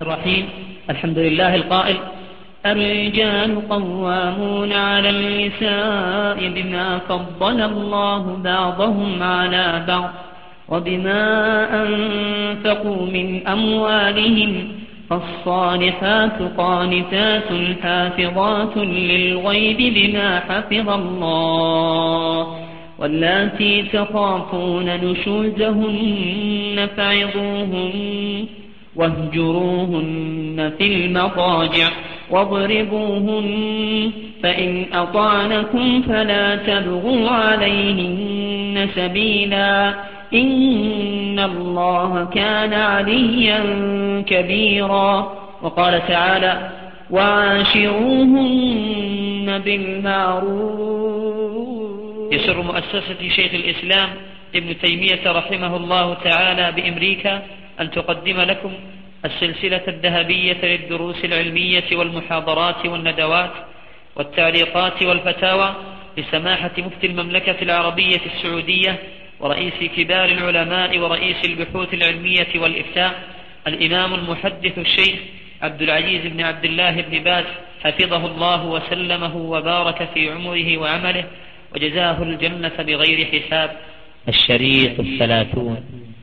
الرحيم. الحمد لله القائل: الرجال قوامون على النساء بما فضل الله بعضهم على بعض وبما أنفقوا من أموالهم، فالصالحات قانتات حافظات للغيب بما حفظ الله، واللاتي تخافون نشوزهن فعظوهن واهجروهن في المضاجع واضربوهن، فإن أطعنكم فلا تبغوا عليهن سبيلا، إن الله كان عليا كبيرا. وقال تعالى: وعاشروهن بالمعروف. يسر مؤسسة شيخ الإسلام ابن تيمية رحمه الله تعالى بأمريكا أن تقدم لكم السلسلة الذهبية للدروس العلمية والمحاضرات والندوات والتعليقات والفتاوى لسماحة مفتي المملكة العربية السعودية ورئيس كبار العلماء ورئيس البحوث العلمية والإفتاء الإمام المحدث الشيخ عبد العزيز بن عبد الله بن باز، حفظه الله وسلمه وبارك في عمره وعمله وجزاه الجنة بغير حساب. الشريط 30.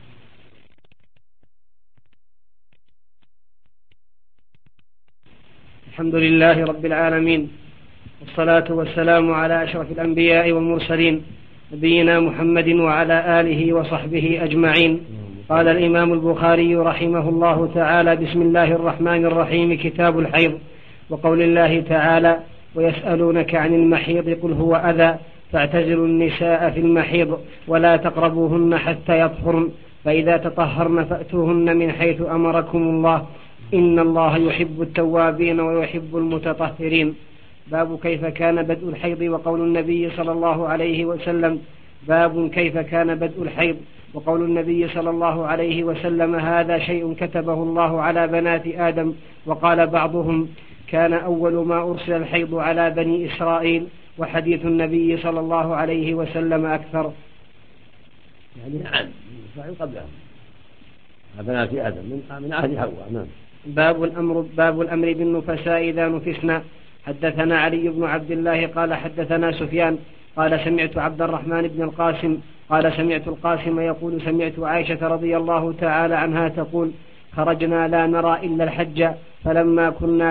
الحمد لله رب العالمين، والصلاة والسلام على أشرف الأنبياء والمرسلين، نبينا محمد وعلى آله وصحبه أجمعين. قال الإمام البخاري رحمه الله تعالى: بسم الله الرحمن الرحيم. كتاب الحيض. وقول الله تعالى: ويسألونك عن المحيض قل هو أذى فاعتزلوا النساء في المحيض ولا تقربوهن حتى يطهرن فإذا تطهرن فأتوهن من حيث أمركم الله إن الله يحب التوابين ويحب المتطهرين. باب كيف كان بدء الحيض وقول النبي صلى الله عليه وسلم. باب كيف كان بدء الحيض وقول النبي صلى الله عليه وسلم: هذا شيء كتبه الله على بنات آدم. وقال بعضهم: كان أول ما أرسل الحيض على بني إسرائيل. وحديث النبي صلى الله عليه وسلم أكثر. يعني عاد إسرائيل قبلهم بنات آدم من عهد حواء. نعم. باب الأمر بالنفساء إذا نفسنا. حدثنا علي بن عبد الله قال حدثنا سفيان قال سمعت عبد الرحمن بن القاسم قال سمعت القاسم يقول: سمعت عائشة رضي الله تعالى عنها تقول: خرجنا لا نرى إلا الحج فلما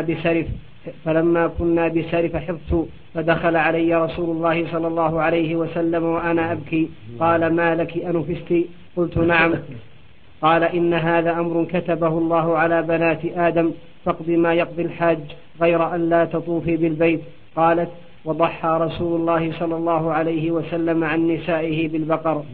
كنا بسرف حفظت فدخل علي رسول الله صلى الله عليه وسلم وأنا أبكي، قال: ما لك أنفست؟ قلت: نعم. قال: إن هذا أمر كتبه الله على بنات آدم، فاقض ما يقضي الحاج غير أن لا تطوفي بالبيت. قالت: وضحى رسول الله صلى الله عليه وسلم عن نسائه بالبقر.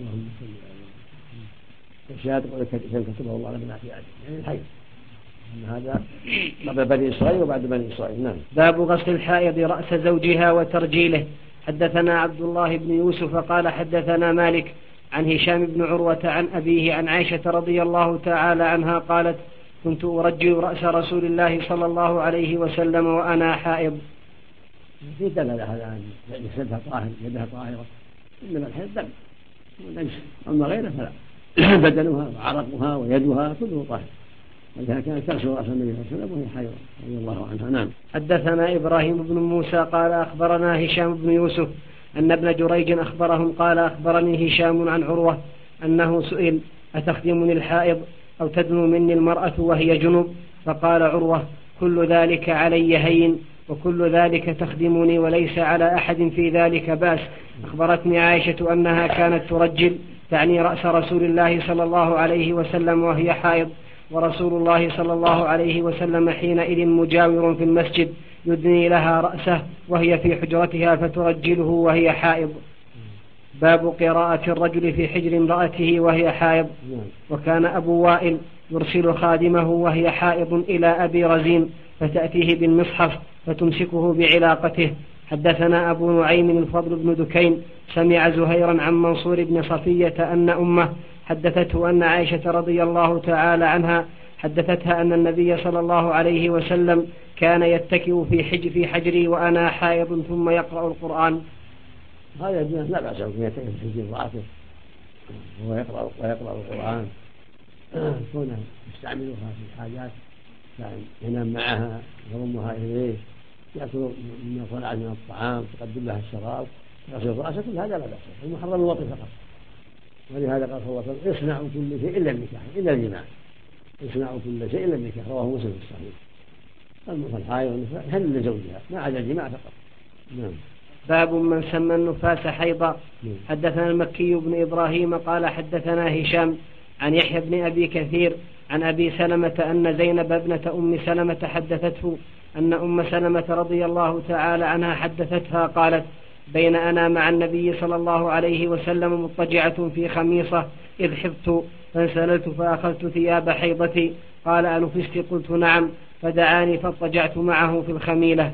الشهادة كتبه الله على بنات آدم يعني الحيض، أن هذا قبل بني إسرائيل وبعد بني إسرائيل. نعم. باب غسل الحائض رأس زوجها وترجيله. حدثنا عبد الله بن يوسف قال حدثنا مالك عن هشام بن عروة عن أبيه عن عائشة رضي الله تعالى عنها قالت: كنت أرجل رأس رسول الله صلى الله عليه وسلم وأنا حائض. في دلالة هذا عن جسدها طاهر، يدها طاهرة، إنما الحيض دم وليس، أما غيره فلا. بدنها وعرقها ويدها كله طاهر، ولذلك كانت تغسل رأس النبي صلى الله عليه وسلم وهي حائض رضي الله عنها. نعم. حدثنا إبراهيم بن موسى قال أخبرنا هشام بن يوسف أن ابن جريج أخبرهم قال: أخبرني هشام عن عروة أنه سئل: أتخدمني الحائض أو تدنو مني المرأة وهي جنوب؟ فقال عروة: كل ذلك علي هين، وكل ذلك تخدمني وليس على أحد في ذلك بأس. أخبرتني عائشة أنها كانت ترجل، تعني رأس رسول الله صلى الله عليه وسلم وهي حائض، ورسول الله صلى الله عليه وسلم حينئذ مجاور في المسجد يدني لها رأسه وهي في حجرتها فترجله وهي حائض. باب قراءة الرجل في حجر امرأته وهي حائض. وكان أبو وائل يرسل خادمه وهي حائض إلى أبي رزين فتأتيه بالمصحف فتمسكه بعلاقته. حدثنا أبو نعيم الفضل بن دكين سمع زهيرا عن منصور بن صفية أن أمه حدثته أن عائشة رضي الله تعالى عنها حدثتها أن النبي صلى الله عليه وسلم كان يتكئ في حجري وأنا حائض ثم يقرأ القرآن. هذا لا بأس أن يتكئ في حجر امرأته ويقرأ القرآن، كونه يستعملها في الحاجات كان ينام معها يضمها إليه يأكل من صنعت من الطعام تقدم لها الشراب تغسل رأسه كل هذا لا بأس المحرم الوطي فقط. ولهذا قال صلى الله عليه وسلم اصنعوا كل شيء إلا النكاح إلا الجماع اصنعوا كل شيء إلا النكاح رواه مسلم في الصحيح. فالحائض والنفاس هل لزوجها ما عدا الجماع فقط. نعم. باب من سمى النفاس حيضا. حدثنا المكي بن إبراهيم قال حدثنا هشام عن يحيى بن أبي كثير عن أبي سلمة أن زينب ابنة أم سلمة حدثته أن أم سلمة رضي الله تعالى عنها حدثتها قالت بين أنا مع النبي صلى الله عليه وسلم مضطجعة في خميصة إذ حبت فانسللت فأخذت ثياب حيضتي قال أنفست قلت نعم فدعاني فاضطجعت معه في الخميلة.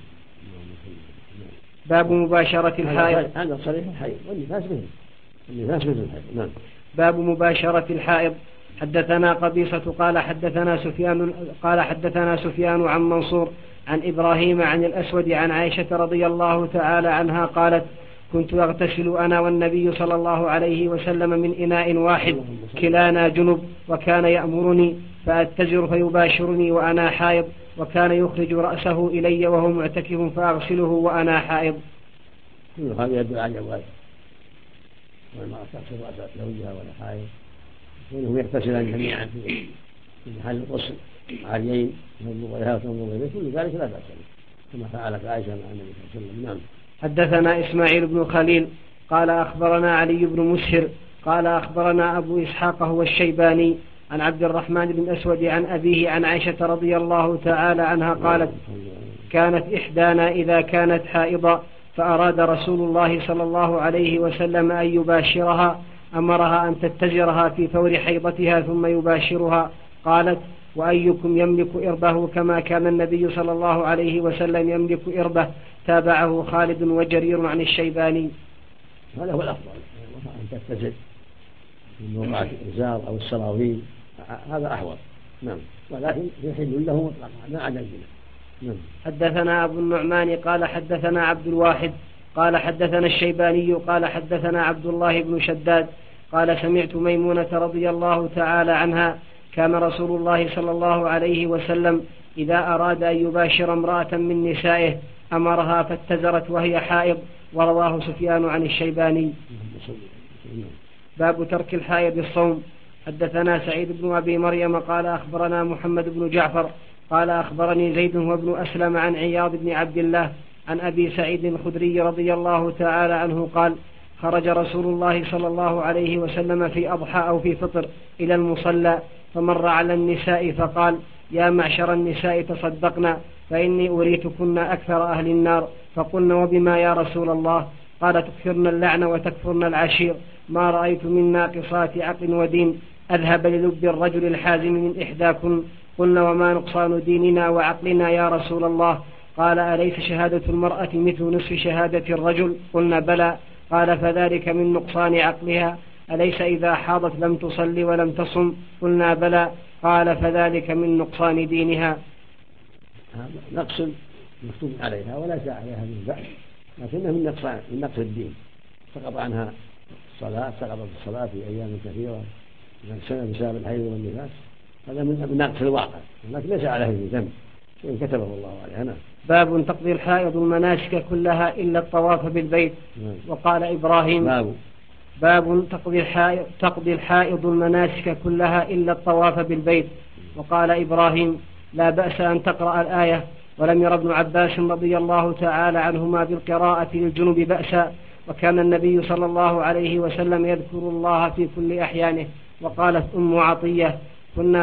باب مباشرة الحائض. هذا صريح الحائض والنفاس به النفاس مثل الحائض. نعم. باب مباشرة الحائض. حدثنا قبيصة قال حدثنا سفيان عن منصور عن إبراهيم عن الأسود عن عائشة رضي الله تعالى عنها قالت كنت أغتسل أنا والنبي صلى الله عليه وسلم من إناء واحد كلانا جنب وكان يأمرني فأتزر فيباشرني وأنا حائض وكان يخرج رأسه إلي وهو معتكف فأغسله وأنا حائض. كل هذا يدل على جواز والمرأة تغسل رأس زوجها ولا حائض وإنهم يغتسلان جميعا في محل الغسل عاليين تنظر إليها وتنظر إليه كل ذلك لا بأس كما فعلت عائشة مع النبي صلى الله عليه وسلم. نعم. حدثنا إسماعيل بن خليل قال أخبرنا علي بن مسهر قال أخبرنا أبو إسحاق هو الشيباني عن عبد الرحمن بن أسود عن أبيه عن عائشة رضي الله تعالى عنها قالت كانت إحدانا إذا كانت حائضة فأراد رسول الله صلى الله عليه وسلم أن يباشرها أمرها أن تتجرها في فور حيضتها ثم يباشرها. قالت وأيكم يملك إربه كما كان النبي صلى الله عليه وسلم يملك إربه. تابعه خالد وجرير عن الشيباني. هذا هو الأفضل أن تتزج في موقع الإزار أو السراويل هذا أحوط. نعم. ولكن يحل له مطلقا ما عدا الجنة. نعم. حدثنا أبو النعمان قال حدثنا عبد الواحد قال حدثنا الشيباني قال حدثنا عبد الله بن شداد قال سمعت ميمونة رضي الله تعالى عنها كان رسول الله صلى الله عليه وسلم إذا أراد أن يباشر امرأة من نسائه أمرها فاتزرت وهي حائض. ورواه سفيان عن الشيباني. باب ترك الحائض الصوم. حدثنا سعيد بن أبي مريم قال أخبرنا محمد بن جعفر قال أخبرني زيد وابن أسلم عن عياض بن عبد الله عن أبي سعيد الخدري رضي الله تعالى عنه قال خرج رسول الله صلى الله عليه وسلم في أضحى أو في فطر إلى المصلى فمر على النساء فقال يا معشر النساء تصدقنا فإني أريتكن أكثر أهل النار. فقلنا وبما يا رسول الله؟ قال تكثرن اللعن وتكفرن العشير ما رأيت من ناقصات عقل ودين أذهب للب الرجل الحازم من إحداكن. قلنا وما نقصان ديننا وعقلنا يا رسول الله؟ قال أليس شهادة المرأة مثل نصف شهادة الرجل؟ قلنا بلى. قال فذلك من نقصان عقلها. أليس إذا حاضت لم تصلي ولم تصم؟ قلنا بلى. قال فذلك من نقصان دينها. هذا نقص مكتوب عليها وليس عليها من بأس لكنه من نقص الدين. سقط عنها الصلاة سقطت الصلاة في أيام كثيرة بسبب الحيض والنفاس هذا من نقص الواقع لكن ليس عليه ذنب وإن كتبه الله عليها. باب تقضي الحائض المناسك كلها إلا الطواف بالبيت. وقال إبراهيم باب تقضي الحائض المناسك كلها إلا الطواف بالبيت. وقال إبراهيم لا بأس أن تقرأ الآية ولم ير ابن عباس رضي الله تعالى عنهما بالقراءة للجنب بأسا وكان النبي صلى الله عليه وسلم يذكر الله في كل أحيانه. وقالت أم عطية كنا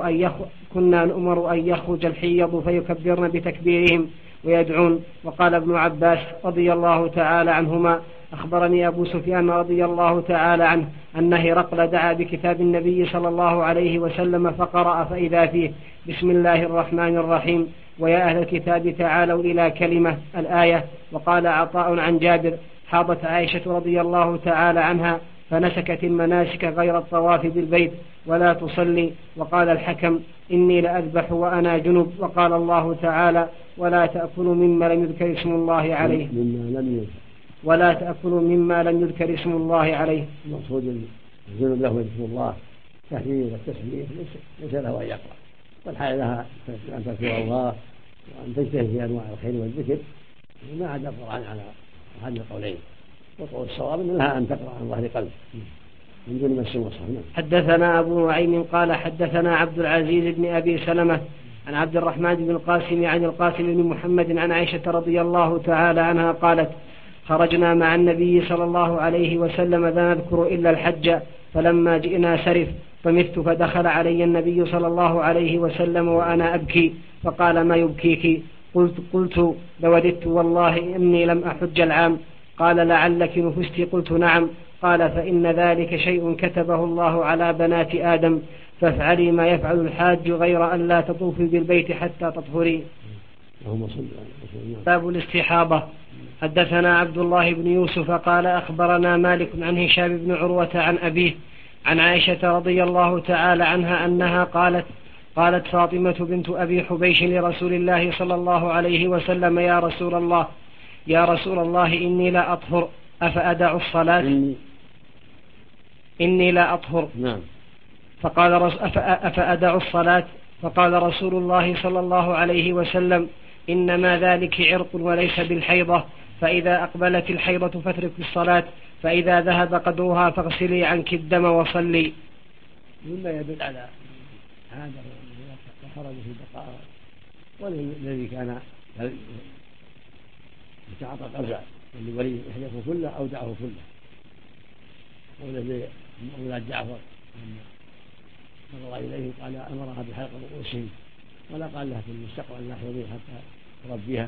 نؤمر أن يخرج الحيض فيكبرن بتكبيرهم ويدعون. وقال ابن عباس رضي الله تعالى عنهما أخبرني أبو سفيان رضي الله تعالى عنه أن هرقل دعا بكتاب النبي صلى الله عليه وسلم فقرأ فإذا فيه بسم الله الرحمن الرحيم ويا أهل الكتاب تعالوا إلى كلمة الآية. وقال عطاء عن جابر حاضت عائشة رضي الله تعالى عنها فنسكت المناسك غير الطواف بالبيت ولا تصلي. وقال الحكم إني لأذبح وأنا جنب. وقال الله تعالى ولا تأكلوا مما لم يذكر اسم الله عليه ولا تأكلوا مما لم يذكر اسم الله عليه. المقصود الجنب له ذكر الله تحليل والتسبيح ليس له أن يقرأ والحاجة لها أن تذكر الله وأن تجتهد في أنواع الخير والذكر، وما عدا القرآن على أحد القولين، وقول الصواب أن لها أن تقرأ عن ظهر قلب من دون مس المصحف. حدثنا أبو نعيم قال حدثنا عبد العزيز بن أبي سلمة عن عبد الرحمن بن القاسم عن القاسم بن محمد عن عائشة رضي الله تعالى عنها قالت: خرجنا مع النبي صلى الله عليه وسلم لا نذكر إلا الحج، فلما جئنا سرف فمت، فدخل علي النبي صلى الله عليه وسلم وأنا أبكي، فقال: ما يبكيك؟ قلت: لوددت والله إني لم أحج العام. قال: لعلك نفست؟ قلت: نعم. قال: فإن ذلك شيء كتبه الله على بنات آدم، فافعلي ما يفعل الحاج غير أن لا تطوفي بالبيت حتى تطهري. باب الاستحاضة. حدثنا عبد الله بن يوسف قال أخبرنا مالك عن هشام بن عروة عن أبيه عن عائشة رضي الله تعالى عنها أنها قالت فاطمة بنت أبي حبيش لرسول الله صلى الله عليه وسلم: يا رسول الله إني لا أطهر أفأدع الصلاة؟ إني لا أطهر. نعم. فقال: أفأدع الصلاة؟ فقال رسول الله صلى الله عليه وسلم: إنما ذلك عرق وليس بالحيضة، فإذا أقبلت الحيضة فاترك الصلاة، فإذا ذهب قدرها فاغسلي عنك الدم وصلي. مما يدل على هذا خرج في البقاء، والذي كان يتعاطى القزع والذي يحدثه كله أودعه كله، والذي أولاد جعفر نظر إليه قال أمرها بحلق رؤوسهم، ولا قال لها في المستقبل لا حيضي حتى تربيها.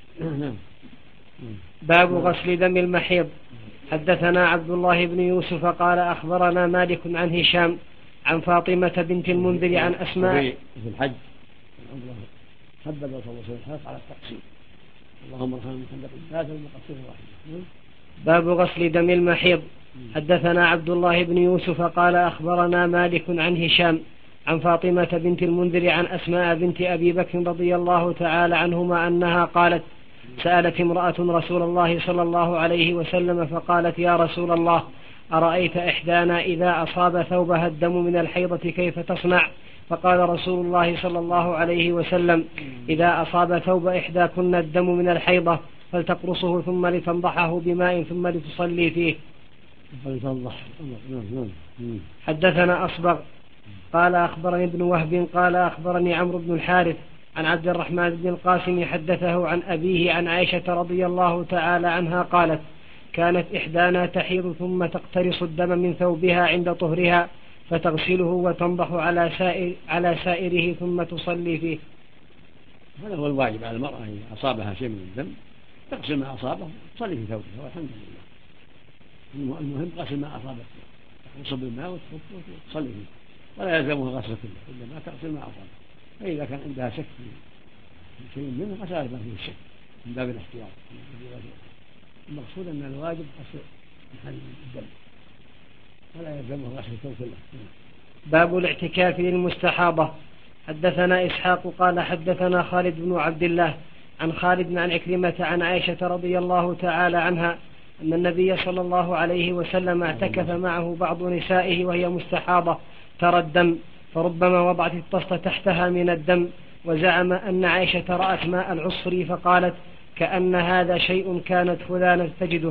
باب غسل دم المحيض. حدثنا عبد الله بن يوسف قال أخبرنا مالك عن هشام عن فاطمة بنت المنذر عن أسماء في الحج حدد صلى الله عليه وسلم على التقسيم، اللهم ارحم محمد ثلاثة المقصر واحد. باب غسل دم المحيض. حدثنا عبد الله بن يوسف قال أخبرنا مالك عن هشام عن فاطمة بنت المنذر عن أسماء بنت أبي بكر رضي الله تعالى عنهما أنها قالت: سألت امرأة رسول الله صلى الله عليه وسلم فقالت: يا رسول الله، أرأيت إحدانا إذا أصاب ثوبها الدم من الحيضة كيف تصنع؟ فقال رسول الله صلى الله عليه وسلم: إذا أصاب ثوب إحداكن الدم من الحيضة فلتقرصه ثم لتنضحه بماء ثم لتصلي فيه. حدثنا أصبغ قال أخبرني ابن وهب قال أخبرني عمرو بن الحارث عن عبد الرحمن بن القاسم حدثه عن أبيه عن عائشة رضي الله تعالى عنها قالت: كانت إحدانا تحيض ثم تقترص الدم من ثوبها عند طهرها فتغسله وتنضح على سائره ثم تصلي فيه. هذا هو الواجب على المرأة إذا أصابها شيء من الدم تغسل ما أصابه تصلي في ثوبها والحمد لله. المهم غسل ما أصابه، تصب الماء وتصلي فيه، ولا يلزمها غسل كله، إنما تغسل ما أصابه. فإذا كان عندها شك في شيء منه غسلت ما فيه الشك من باب الاحتياط. المقصود أن الواجب غسل محل الدم ولا يلزمها غسل الثوب كله. باب الاعتكاف للمستحاضة. حدثنا إسحاق قال حدثنا خالد بن عبد الله عن خالد عن عكرمة عن عائشة رضي الله تعالى عنها أن النبي صلى الله عليه وسلم اعتكف معه بعض نسائه وهي مستحاضة ترى الدم، فربما وضعت الطست تحتها من الدم، وزعم أن عائشة رأت ماء العصفر فقالت: كأن هذا شيء كانت فلانة تجده.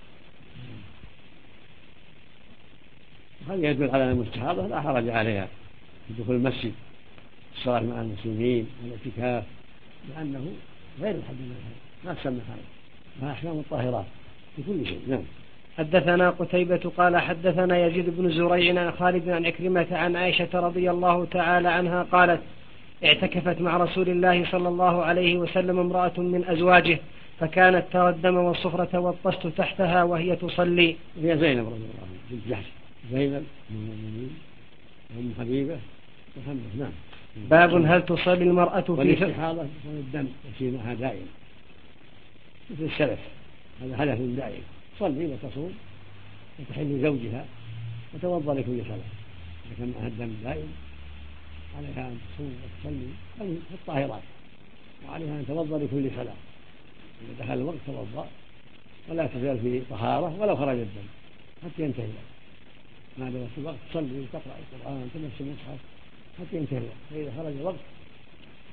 هذا يدل على المستحاضة لا حرج عليها في دخول المسجد، الصلاة مع المسلمين والاعتكاف، لأنه غير الحج ما تسمى هذا، ما أحكام الطاهرات في كل شيء. نعم. حدثنا قتيبة قال حدثنا يزيد بن زريع عن خالد عن عكرمة عن عائشة رضي الله تعالى عنها قالت: اعتكفت مع رسول الله صلى الله عليه وسلم امرأة من أزواجه فكانت ترى الدم والصفرة والطست تحتها وهي تصلي. هي زينب رضي الله عنها بنت جحش، زينب من المؤمنين وأم حبيبة وحمد. نعم. باب هل تصلي المرأة في والاستحاضة يكون الدم يسير معها دائما مثل السلف، هذا حدث دائم، تصلي وتصوم وتحل زوجها وتوضأ لكل صلاة. إذا كان معها الدم دائم عليها أن تصوم وتصلي في الطاهرات، وعليها أن توضأ لكل صلاة. إذا دخل الوقت توضأ ولا تزال في طهارة ولو خرج الدم حتى ينتهي، ما دام في الوقت تصلي وتقرأ القرآن وتمس المصحف حتى ينتهي الوقت، فإذا خرج الوقت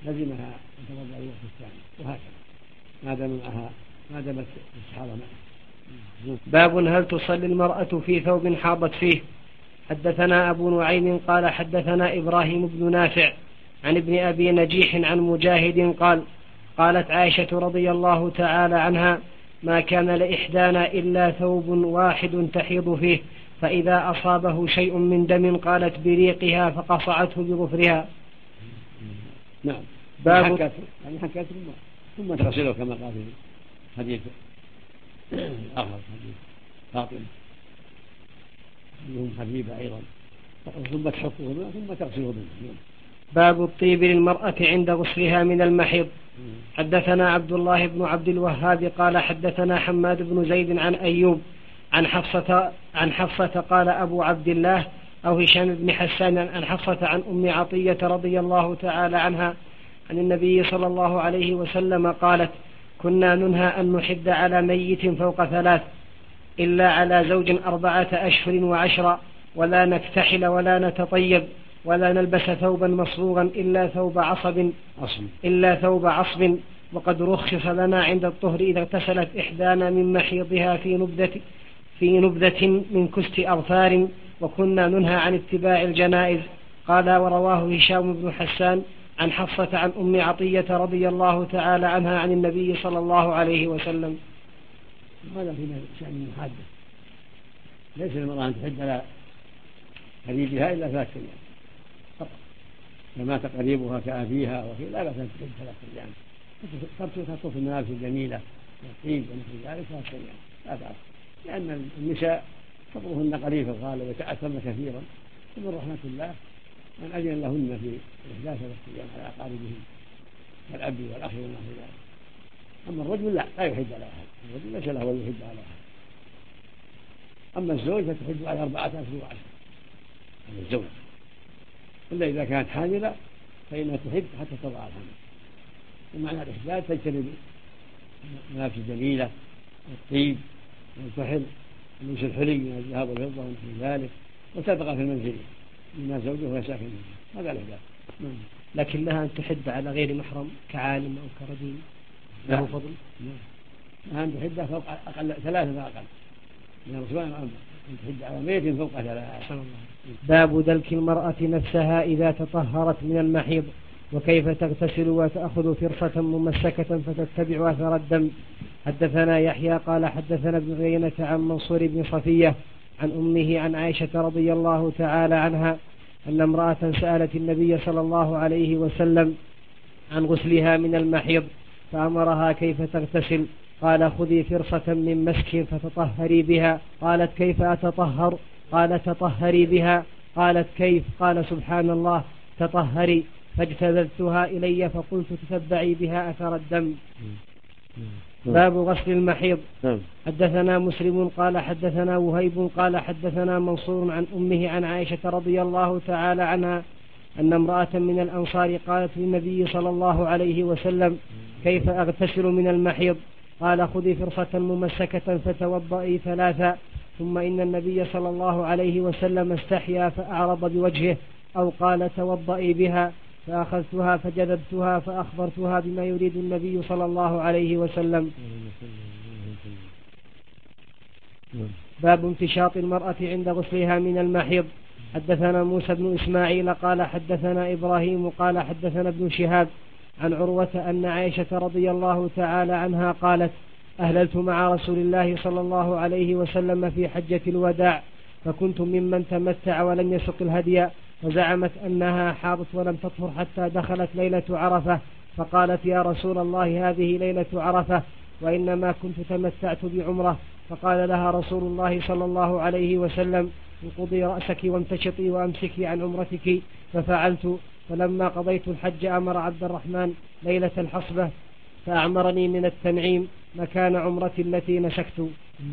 لزمها أن تتوضأ الوقت الثاني، وهكذا ما دامت الاستحاضة معها. باب هل تصلي المرأة في ثوب حاضت فيه؟ حدثنا أبو نعيم قال حدثنا إبراهيم بن نافع عن ابن أبي نجيح عن مجاهد قال قالت عائشة رضي الله تعالى عنها ما كان لإحدانا إلا ثوب واحد تحيض فيه، فإذا أصابه شيء من دم قالت بريقها فقصعته بظفرها. نعم. حكت ثم تغسله كما قال في حديث آخر، حديث فاطمة منهم حبيبة أيضا، ثم تحطه ثم تغسله منه. باب الطيب للمرأة عند غسلها من المحيض. حدثنا عبد الله بن عبد الوهاب قال حدثنا حماد بن زيد عن أيوب عن حفصة قال أبو عبد الله أو هشام بن حسان عن حفصة عن أم عطية رضي الله تعالى عنها عن النبي صلى الله عليه وسلم قالت كنا ننهى أن نحد على ميت فوق 3 إلا على زوج 4 أشهر و10 ولا نكتحل ولا نتطيب ولا نلبس ثوبا مصبوغا إلا ثوب عصب وقد رخص لنا عند الطهر إذا اغتسلت إحدانا من محيضها في نبذة من كست أظفار وكنا ننهى عن اتباع الجنائز. قال ورواه هشام بن حسان عن حفصة عن أم عطية رضي الله تعالى عنها عن النبي صلى الله عليه وسلم. هذا في شأن المحادة، ليس المرأة أن تحد على قريبها إلا 3 أيام فقط، فمات قريبها كأبيها وفي لا بأس أن تحد 3 أيام، تطوف الملابس الجميلة والطيب ونحو ذلك 3 أيام لا بأس، لأن النساء صبرهن قليل في الغالب ويتأثرن كثيرا، ومن رحمة الله من أذن لهن في إحداث 3 أيام على أقاربهن كالأب والأخ ونحو ذلك. أما الرجل لا يحد على أحد، الرجل ليس له أن يحد على أحد. أما الزوج فتحد على 4 أشهر و10 هذا الزوج، إلا إذا كانت حاملة فإنها تحد حتى تضع الحمل. ومعنى الإحداث تجتنب الملابس الجميلة والطيب والكحل ولبس الحلي من الذهب والفضة ونحو ذلك، وتبقى في المنزل بما زوجه وهي ساكنة، هذا الإحداث. لكن لها أن تحد على غير محرم كعالم أو كرجل له فضل؟ لها أن تحد فوق أقل 3 فأقل من الرسول أن تحد على ميت فوق 3. باب دلك المرأة نفسها إذا تطهرت من المحيض وكيف تغتسل وتأخذ فرصة ممسكة فتتبع أثر الدم. حدثنا يحيى قال حدثنا ابن عيينة عن منصور بن صفية عن أمه عن عائشة رضي الله تعالى عنها أن امرأة سألت النبي صلى الله عليه وسلم عن غسلها من المحيض فأمرها كيف تغتسل، قال خذي فرصة من مسك فتطهري بها. قالت كيف أتطهر؟ قال تطهري بها. قالت كيف؟ قال سبحان الله تطهري. فاجتذبتها إلي فقلت تتبعي بها أثر الدم. باب غسل المحيض. حدثنا مسلم قال حدثنا وهيب قال حدثنا منصور عن أمه عن عائشة رضي الله تعالى عنها أن امرأة من الأنصار قالت للنبي صلى الله عليه وسلم كيف أغتسل من المحيض؟ قال خذي فرصة ممسكة فتوضئي 3. ثم إن النبي صلى الله عليه وسلم استحيا فأعرض بوجهه أو قال توضئي بها، فأخذتها فجذبتها فأخبرتها بما يريد النبي صلى الله عليه وسلم. باب امتشاط المرأة عند غسلها من المحيض. حدثنا موسى بن إسماعيل قال حدثنا إبراهيم قال حدثنا ابن شهاب عن عروة أن عائشة رضي الله تعالى عنها قالت أهللت مع رسول الله صلى الله عليه وسلم في حجة الوداع، فكنت ممن تمتع ولم يسق الهدي، وزعمت أنها حاضت ولم تطهر حتى دخلت ليلة عرفة، فقالت يا رسول الله هذه ليلة عرفة وإنما كنت تمتعت بعمرة. فقال لها رسول الله صلى الله عليه وسلم انقضي رأسك وامتشطي وأمسكي عن عمرتك. ففعلت، فلما قضيت الحج أمر عبد الرحمن ليلة الحصبة فأعمرني من التنعيم مكان عمرتي التي نسكت.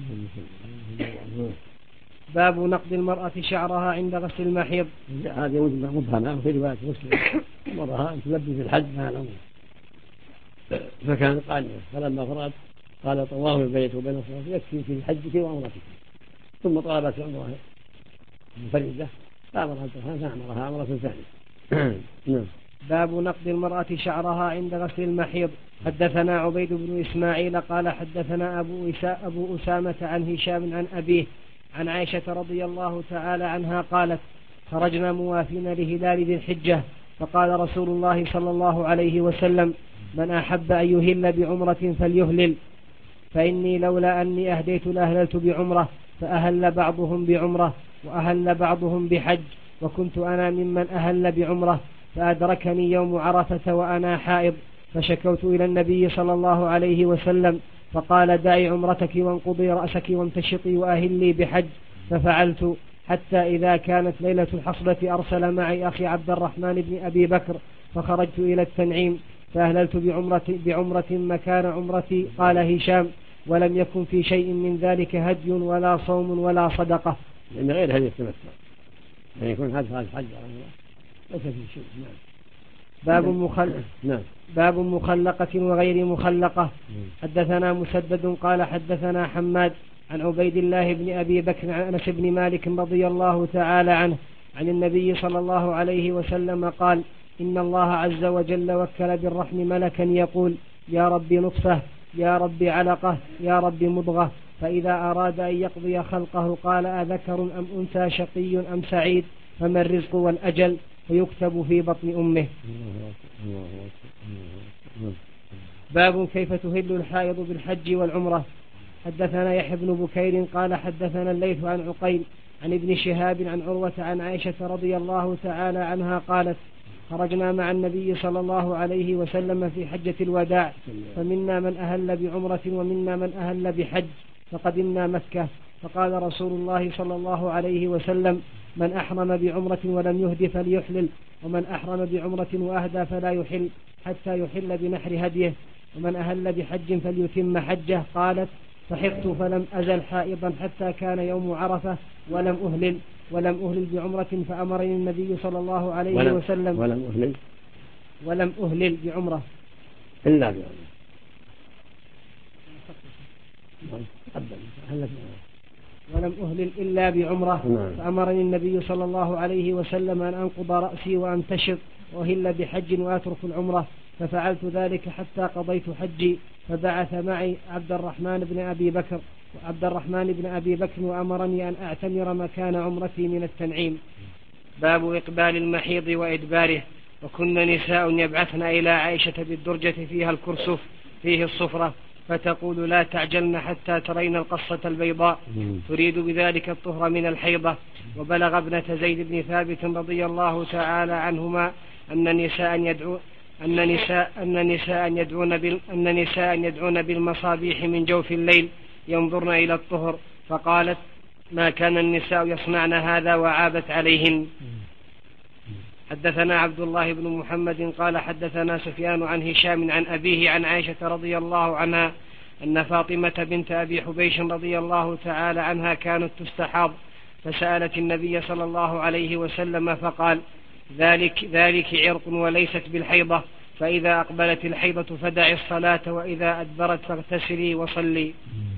باب نقض المرأة شعرها عند غسل المحيض. هذه مبهمة في رواية مسلم أمرها أن تلبي في الحج مع العمرة، فكان قال فلما فرغت قال طواف البيت وبين الصلاة يكفي في حجك وعمرتك، ثم طلبت عمرها منفردة فأمرها عمرها عمرة ثانية. باب نقض المرأة شعرها عند غسل المحيض. حدثنا عبيد بن إسماعيل قال حدثنا أبو أسامة عن هشام عن أبيه عن عائشة رضي الله تعالى عنها قالت خرجنا موافين لهلال ذي الحجة فقال رسول الله صلى الله عليه وسلم من أحب أن يهل بعمرة فليهلل فإني لولا أني أهديت لأهللت بعمرة فأهل بعضهم بعمرة وأهل بعضهم بحج وكنت أنا ممن أهل بعمرة فأدركني يوم عرفة وأنا حائض فشكوت إلى النبي صلى الله عليه وسلم فقال دعي عمرتك وانقضي رأسك وامتشطي وأهلي بحج ففعلت حتى إذا كانت ليلة الحصبة أرسل معي أخي عبد الرحمن بن أبي بكر فخرجت إلى التنعيم فأهللت بعمرة مكان عمرتي. قال هشام ولم يكن في شيء من ذلك هدي ولا صوم ولا صدقة لأن غير هذه التمتع يعني يكون هذا الحج ليس في شيء. باب مخلقة وغير مخلقة. حدثنا مسدد قال حدثنا حماد عن عبيد الله بن أبي بكر عن أنس بن مالك رضي الله تعالى عنه عن النبي صلى الله عليه وسلم قال إن الله عز وجل وكل بالرحم ملكا يقول يا رب نطفة يا رب علقة يا رب مضغة فإذا أراد أن يقضي خلقه قال أذكر أم أنثى شقي أم سعيد فما الرزق والأجل فيكتب في بطن أمه. باب كيف تهل الحائض بالحج والعمرة. حدثنا يحيى بن بكير قال حدثنا الليث عن عقيل عن ابن شهاب عن عروة عن عائشة رضي الله تعالى عنها قالت خرجنا مع النبي صلى الله عليه وسلم في حجة الوداع فمنا من أهل بعمرة ومنا من أهل بحج فقدمنا مكة فقال رسول الله صلى الله عليه وسلم من أحرم بعمرة ولم يهد فليحلل ومن أحرم بعمرة وأهدى فلا يحل حتى يحل بنحر هديه ومن أهل بحج فليتم حجه. قالت فحقت فلم أزل حائضا حتى كان يوم عرفة ولم أهلل بعمرة فأمرني النبي صلى الله عليه وسلم ولم أهلل بعمرة إلا بعمرة ولم أهلل إلا بعمرة فأمرني النبي صلى الله عليه وسلم أن أنقض رأسي وأمتشط وأهل بحج وأترك العمرة ففعلت ذلك حتى قضيت حجي فبعث معي عبد الرحمن بن أبي بكر وأمرني أن أعتمر مكان عمرتي من التنعيم. باب إقبال المحيض وإدباره. وكن نساء يبعثن إلى عائشة بالدرجة فيها الكرسف فيه الصفرة فتقول لا تعجلن حتى ترين القصة البيضاء تريد بذلك الطهر من الحيضة. وبلغ ابنة زيد بن ثابت رضي الله تعالى عنهما أن نساء يدعون بالمصابيح من جوف الليل ينظرن إلى الطهر فقالت ما كان النساء يصنعن هذا وعابت عليهن. حدثنا عبد الله بن محمد قال حدثنا سفيان عن هشام عن أبيه عن عائشة رضي الله عنها أن فاطمة بنت أبي حبيش رضي الله تعالى عنها كانت تستحاض فسألت النبي صلى الله عليه وسلم فقال ذلك عرق وليست بالحيضة فإذا أقبلت الحيضة فدعي الصلاة وإذا أدبرت فاغتسلي وصلي.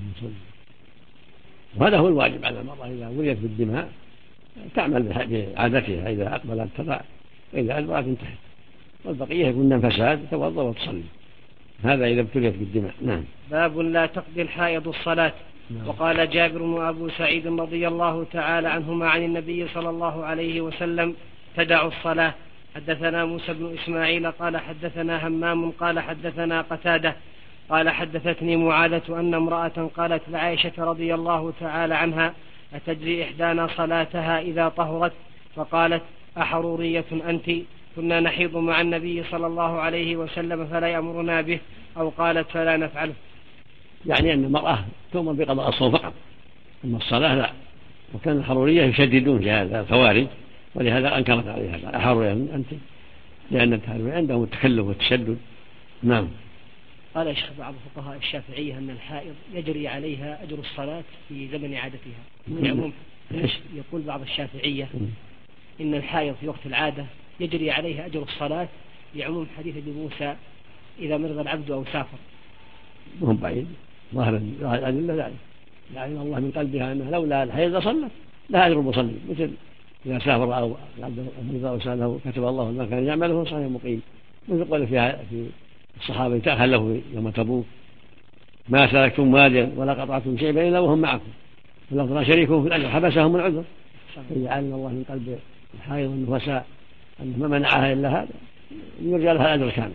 وهذا هو الواجب على المرأة إذا وليت بالدماء تعمل بعادتها إذا أقبلت تضع وإذا أدبرت انتهت والبقية يكون فساد توضأ وتصلي هذا إذا ابتليت بالدماء. نعم. باب لا تقضي الحائض الصلاة. وقال جابر وأبو سعيد رضي الله تعالى عنهما عن النبي صلى الله عليه وسلم تدع الصلاة. حدثنا موسى بن إسماعيل قال حدثنا همام قال حدثنا قتادة قال حدثتني معاذة أن امرأة قالت لعائشة رضي الله تعالى عنها أتجري إحدانا صلاتها إذا طهرت فقالت أحرورية أنت كنا نحيض مع النبي صلى الله عليه وسلم فلا يأمرنا به أو قالت فلا نفعله. يعني أن المرأة تؤمر بقضاء الصوم فقط أما الصلاة لا. وكان الحرورية يشددون في هذا الخوارج ولهذا أنكرت عليها أحرورية أنت لأن الحرورية عندهم التكلف والتشدد. نعم. قال يا شيخ بعض فقهاء الشافعية أن الحائض يجري عليها أجر الصلاة في زمن عادتها. يقول بعض الشافعية إن الحائض في وقت العادة يجري عليها أجر الصلاة لعموم حديث ابن موسى إذا مرض العبد أو سافر. مهم بعيد ظاهر الأدلة ذلك لا إله الله من قلبها أنها لولا الحيض صلت لا أجر المصلي مثل إذا سافر أو مرض أو سأله كتب الله ما كان يعمله صحيح مقيم. مثل قول في الصحابة تأهل له يوم تبوك ما سلكتم واديا ولا قطعتم شيئا إلا وهم معكم ولو شريكهم في الأجر حبسهم العذر. فإذا علم الله من قلب الحائض والنفساء أنه ما منعها إلا هذا يرجى لها الأجر كامل.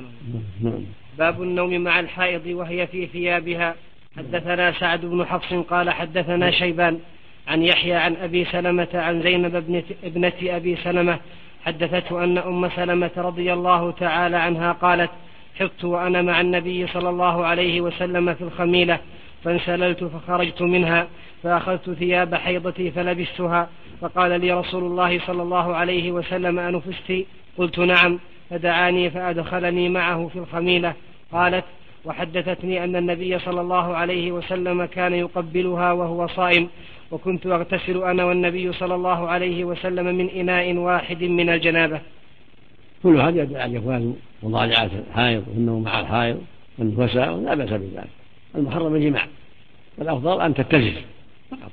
باب النوم مع الحائض وهي في ثيابها. حدثنا سعد بن حفص قال حدثنا شيبان عن يحيى عن أبي سلمة عن زينب ابنة أبي سلمة حدثته أن أم سلمة رضي الله تعالى عنها قالت حطت وأنا مع النبي صلى الله عليه وسلم في الخميلة فانسللت فخرجت منها فأخذت ثياب حيضتي فلبستها فقال لي رسول الله صلى الله عليه وسلم أنفست؟ قلت نعم، فدعاني فأدخلني معه في الخميلة. قالت وحدثتني أن النبي صلى الله عليه وسلم كان يقبلها وهو صائم وكنت أغتسل أنا والنبي صلى الله عليه وسلم من إناء واحد من الجنابة. كل هذا يدل على جواز مضاجعة الحائض والنوم مع الحائض والنفساء لا بأس بذلك. المحرم الجماع والأفضل أن تتزل فقط.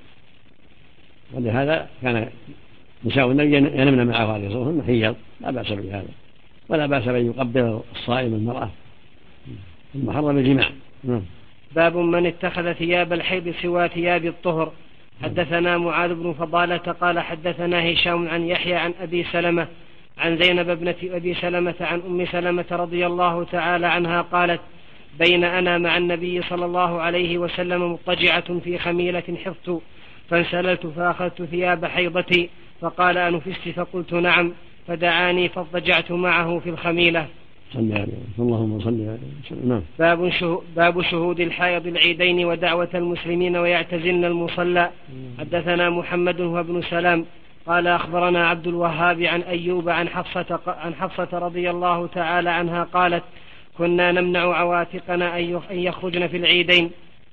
ولهذا كان نساء النبي ينمن معه عليه الصلاة والسلام حيض لا بأس بهذا ولا بأس بأن يقبل الصائم المرأة. المحرم الجماع. باب من اتخذ ثياب الحيض سوى ثياب الطهر. حدثنا معاذ بن فضالة قال حدثنا هشام عن يحيى عن أبي سلمة عن زينب ابنة أبي سلمة عن أم سلمة رضي الله تعالى عنها قالت بين أنا مع النبي صلى الله عليه وسلم مضطجعة في خميلة حفظت فانسللت فأخذت ثياب حيضتي فقال أنفست؟ فقلت نعم، فدعاني فاضطجعت معه في الخميلة. اللهم صل عليه. باب شهود الحائض العيدين ودعوة المسلمين ويعتزلن المصلى. حدثنا محمد هو بن سلام قال أخبرنا عبد الوهاب عن أيوب عن حفصة رضي الله تعالى عنها قالت كنا نمنع عواتقنا أن يخرجن في العيدين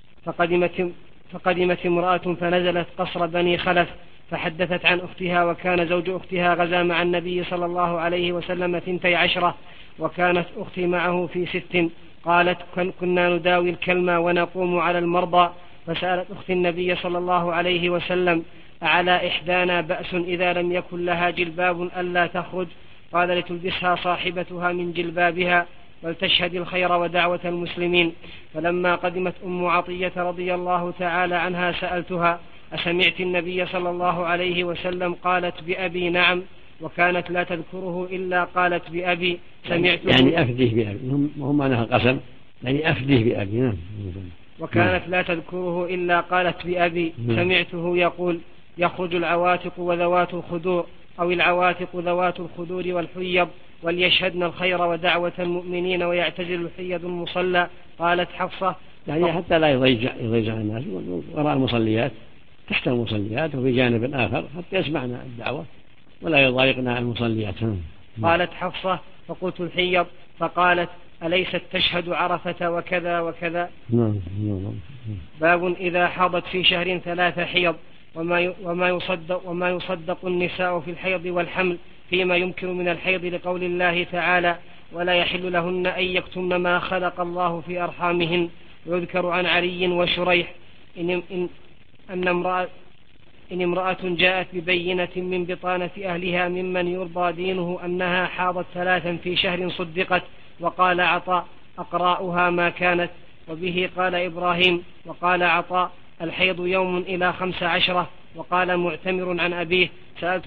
فقدمت امرأة فنزلت قصر بني خلف فحدثت عن أختها وكان زوج أختها غزا مع النبي صلى الله عليه وسلم 12 وكانت أختي معه في 6. قالت كنا نداوي الكلمة ونقوم على المرضى فسألت أختي النبي صلى الله عليه وسلم أعلى إحدانا بأس إذا لم يكن لها جلباب ألا تخرج؟ قال لتلبسها صاحبتها من جلبابها ولتشهد الخير ودعوة المسلمين. فلما قدمت أم عطية رضي الله تعالى عنها سألتها أسمعت النبي صلى الله عليه وسلم؟ قالت بأبي نعم، وكانت لا تذكره إلا قالت بأبي سمعته يعني أفديه بأبي هم معناها قسم يعني أفديه بأبي نعم. وكانت لا تذكره إلا قالت بأبي سمعته يقول يخرج العواتق وذوات الخدور أو العواتق ذوات الخدور والحيض وليشهدن الخير ودعوة المؤمنين ويعتزل الحيض المصلى. قالت حفصة يعني حتى لا يضيجع الناس وراء المصليات تحت المصليات وفي جانب آخر حتى يسمعنا الدعوة ولا يضايقنا المصليات. قالت حفصة فقلت الحيض فقالت أليست تشهد عرفة وكذا وكذا. باب إذا حاضت في شهر 3 حيض وما يصدق النساء في الحيض والحمل فيما يمكن من الحيض لقول الله تعالى ولا يحل لهن أن يكتمن ما خلق الله في أرحامهن. ويذكر عن علي وشريح إن امرأة جاءت ببينة من بطانة أهلها ممن يرضى دينه أنها حاضت 3 في شهر صدقت. وقال عطاء أقراؤها ما كانت. وبه قال إبراهيم وقال عطاء الحيض يوم إلى 15. وقال معتمر عن أبيه سألت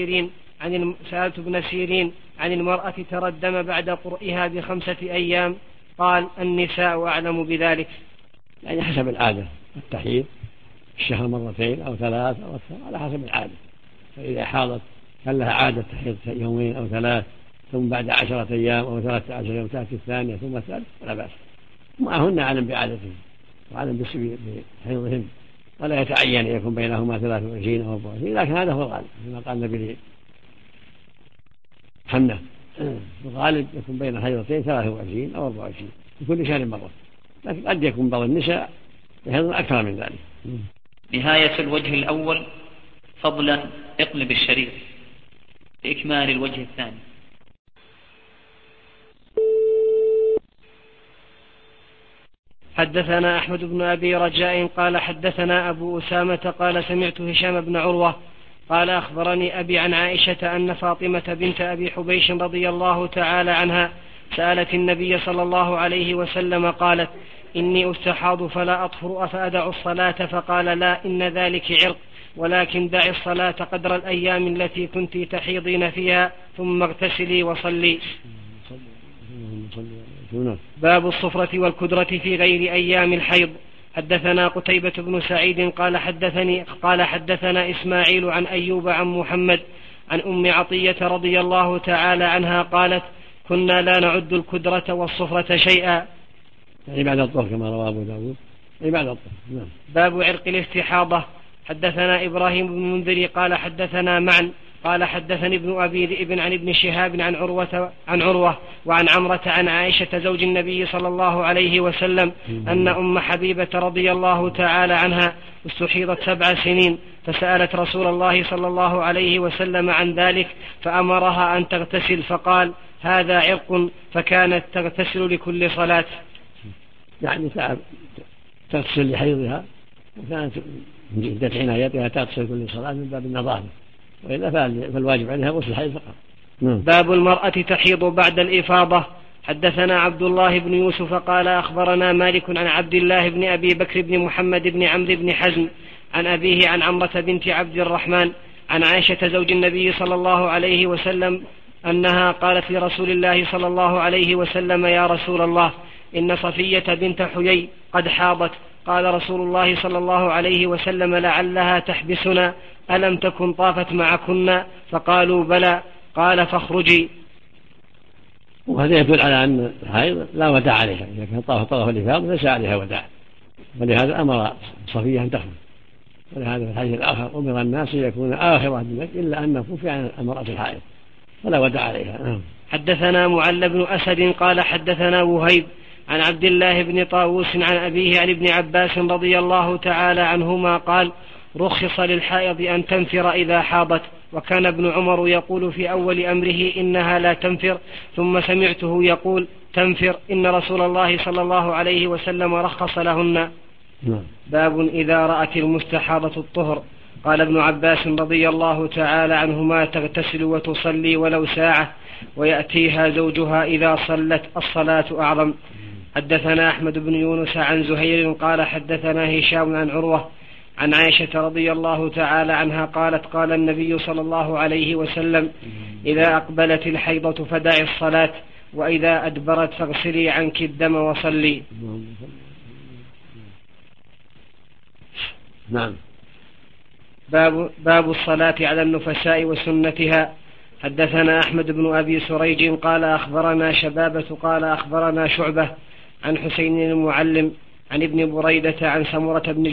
ابن سيرين عن المرأة ترى الدم بعد قرئها ب5 أيام قال النساء أعلم بذلك. يعني حسب العادة التحيض الشهر 2 أو 3 أو أكثر على حسب العادة. فإذا حاضت هل لها عادة تحيض 2 يومين أو 3 ثم بعد 10 أيام أو 13 يوم تأتي الثانية ثم الثالث فلا بأس. معهن أعلم بعادتهم وأعلم بحيضهن ولا يتعين أن يكون بينهما 23 أو 24 لكن هذا هو الغالب كما قال النبي حنة الغالب يكون بين الحيضتين 23 أو 24 في كل شهر مرة. لكن قد يكون بعض النساء يحيضن أكثر من ذلك. نهاية الوجه الأول فضلا اقلب الشريط لإكمال الوجه الثاني. حدثنا أحمد بن أبي رجاء قال حدثنا أبو أسامة قال سمعت هشام بن عروة قال أخبرني أبي عن عائشة أن فاطمة بنت أبي حبيش رضي الله تعالى عنها سألت النبي صلى الله عليه وسلم قالت: إني أستحاض فلا أطهر أفأدع الصلاة؟ فقال: لا، إن ذلك عرق، ولكن دعي الصلاة قدر الأيام التي كنت تحيضين فيها ثم اغتسلي وصلي. باب الصفرة والكدرة في غير أيام الحيض. حدثنا قتيبة بن سعيد قال حدثنا إسماعيل عن أيوب عن محمد عن أم عطية رضي الله تعالى عنها قالت: كنا لا نعد الكدرة والصفرة شيئا، يعني بعد الطهر كما رواه أبو داود، يعني بعد الطهر. باب عرق الاستحاضة. حدثنا إبراهيم بن منذر قال حدثنا معا قال حدثني ابن أبي ذئب عن ابن شهاب عن عروة وعن عمرة عن عائشة زوج النبي صلى الله عليه وسلم أن أم حبيبة رضي الله تعالى عنها استحيضت 7 سنين، فسألت رسول الله صلى الله عليه وسلم عن ذلك فأمرها أن تغتسل، فقال: هذا عرق، فكانت تغتسل لكل صلاة. يعني تغتسل لحيضها، وكانت من جدة عنايتها تغتسل كل صلاة من باب النظافة، وإلا فالواجب عليها غسل الحيض فقط. باب المرأة تحيض بعد الإفاضة. حدثنا عبد الله بن يوسف قال أخبرنا مالك عن عبد الله بن أبي بكر بن محمد بن عمرو بن حزم عن أبيه عن عمرة بنت عبد الرحمن عن عائشة زوج النبي صلى الله عليه وسلم أنها قالت لرسول الله صلى الله عليه وسلم: يا رسول الله، إن صفية بنت حيي قد حاضت. قال رسول الله صلى الله عليه وسلم: لعلها تحبسنا، ألم تكن طافت معكن؟ فقالوا: بلى. قال: فاخرجي. وهذا يدل على أن الحائض لا وداع عليها، إذا كان طاف الإفاضة ليس عليها وداع، ولهذا أمر صفية أن تخرج. ولهذا في الحديث الآخر: أمر الناس يكون آخر بالمجد إلا أن نكون عن المرأة الحائض فلا وداع عليها. حدثنا معل بن أسد قال حدثنا وهيب عن عبد الله بن طاووس عن أبيه عن ابن عباس رضي الله تعالى عنهما قال: رخص للحائض أن تنفر إذا حاضت، وكان ابن عمر يقول في أول أمره: إنها لا تنفر، ثم سمعته يقول: تنفر، إن رسول الله صلى الله عليه وسلم رخص لهن. باب إذا رأت المستحاضة الطهر. قال ابن عباس رضي الله تعالى عنهما: تغتسل وتصلي ولو ساعة، ويأتيها زوجها إذا صلت، الصلاة أعظم. حدثنا أحمد بن يونس عن زهير قال حدثنا هشام عن عروة عن عائشة رضي الله تعالى عنها قالت: قال النبي صلى الله عليه وسلم: إذا أقبلت الحيضة فدعي الصلاة، وإذا أدبرت فاغسلي عنك الدم وصلي. نعم. باب الصلاة على النفساء وسنتها. حدثنا أحمد بن أبي سريج قال أخبرنا شبابة قال أخبرنا شعبة عن حسين المعلم عن ابن بريدة عن سمرة بن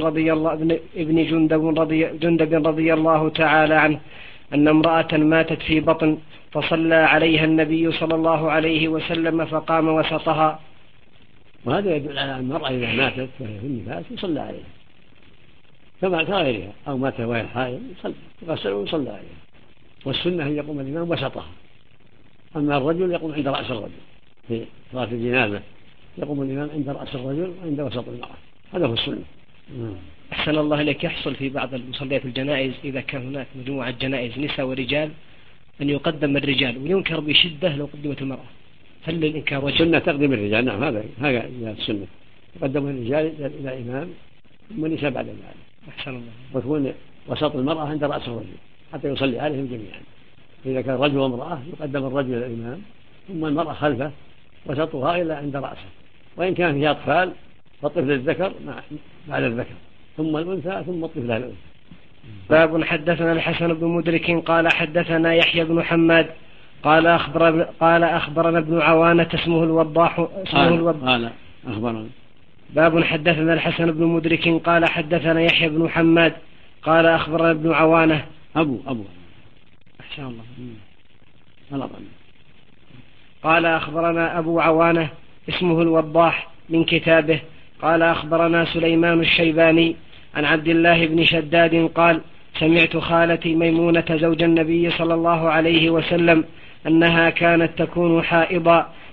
جندب رضي الله تعالى عنه أن امرأة ماتت في بطن، فصلى عليها النبي صلى الله عليه وسلم فقام وسطها. وهذا يدل على أن المرأة إذا ماتت فهي في النفاس يصلى عليها كما كغيرها، أو مات وهي الحائض يغسل ويصلى عليها. والسنة أن يقوم الإمام وسطها، أما الرجل يقوم عند رأس الرجل في صلاة الجنازة، يقوم الإمام عند رأس الرجل وعند وسط المرأة، هذا هو السنة. أحسن الله إليك. يحصل في بعض المصليات الجنائز إذا كان هناك مجموعة جنائز نساء ورجال أن يقدم الرجال، وينكر بشدة لو قدمت المرأة، هل للإنكار وجه؟ السنة تقدم الرجال، نعم، هذا السنة، يقدم الرجال إلى الإمام ثم النساء بعد ذلك. أحسن الله. وتكون وسط المرأة عند رأس الرجل حتى يصلي عليهم جميعا. إذا كان رجل وامرأة يقدم الرجل إلى الإمام ثم المرأة خلفه وسطها إلى عند رأسه، وإن كان فيها أطفال فالطفل الذكر بعد الذكر ثم الأنثى ثم الطفل الأنثى. باب حدثنا الحسن بن مدرك قال حدثنا يحيى بن حماد قال أخبرنا ابن عوانة اسمه الوضاح قال أخبرنا. باب حدثنا الحسن بن مدرك قال حدثنا يحيى بن حماد قال أخبرنا ابن عوانة أبو أحسن الله. قال أخبرنا أبو عوانة اسمه الوضاح من كتابه قال أخبرنا سليمان الشيباني عن عبد الله بن شداد قال: سمعت خالتي ميمونة زوج النبي صلى الله عليه وسلم أنها كانت تكون حائضا،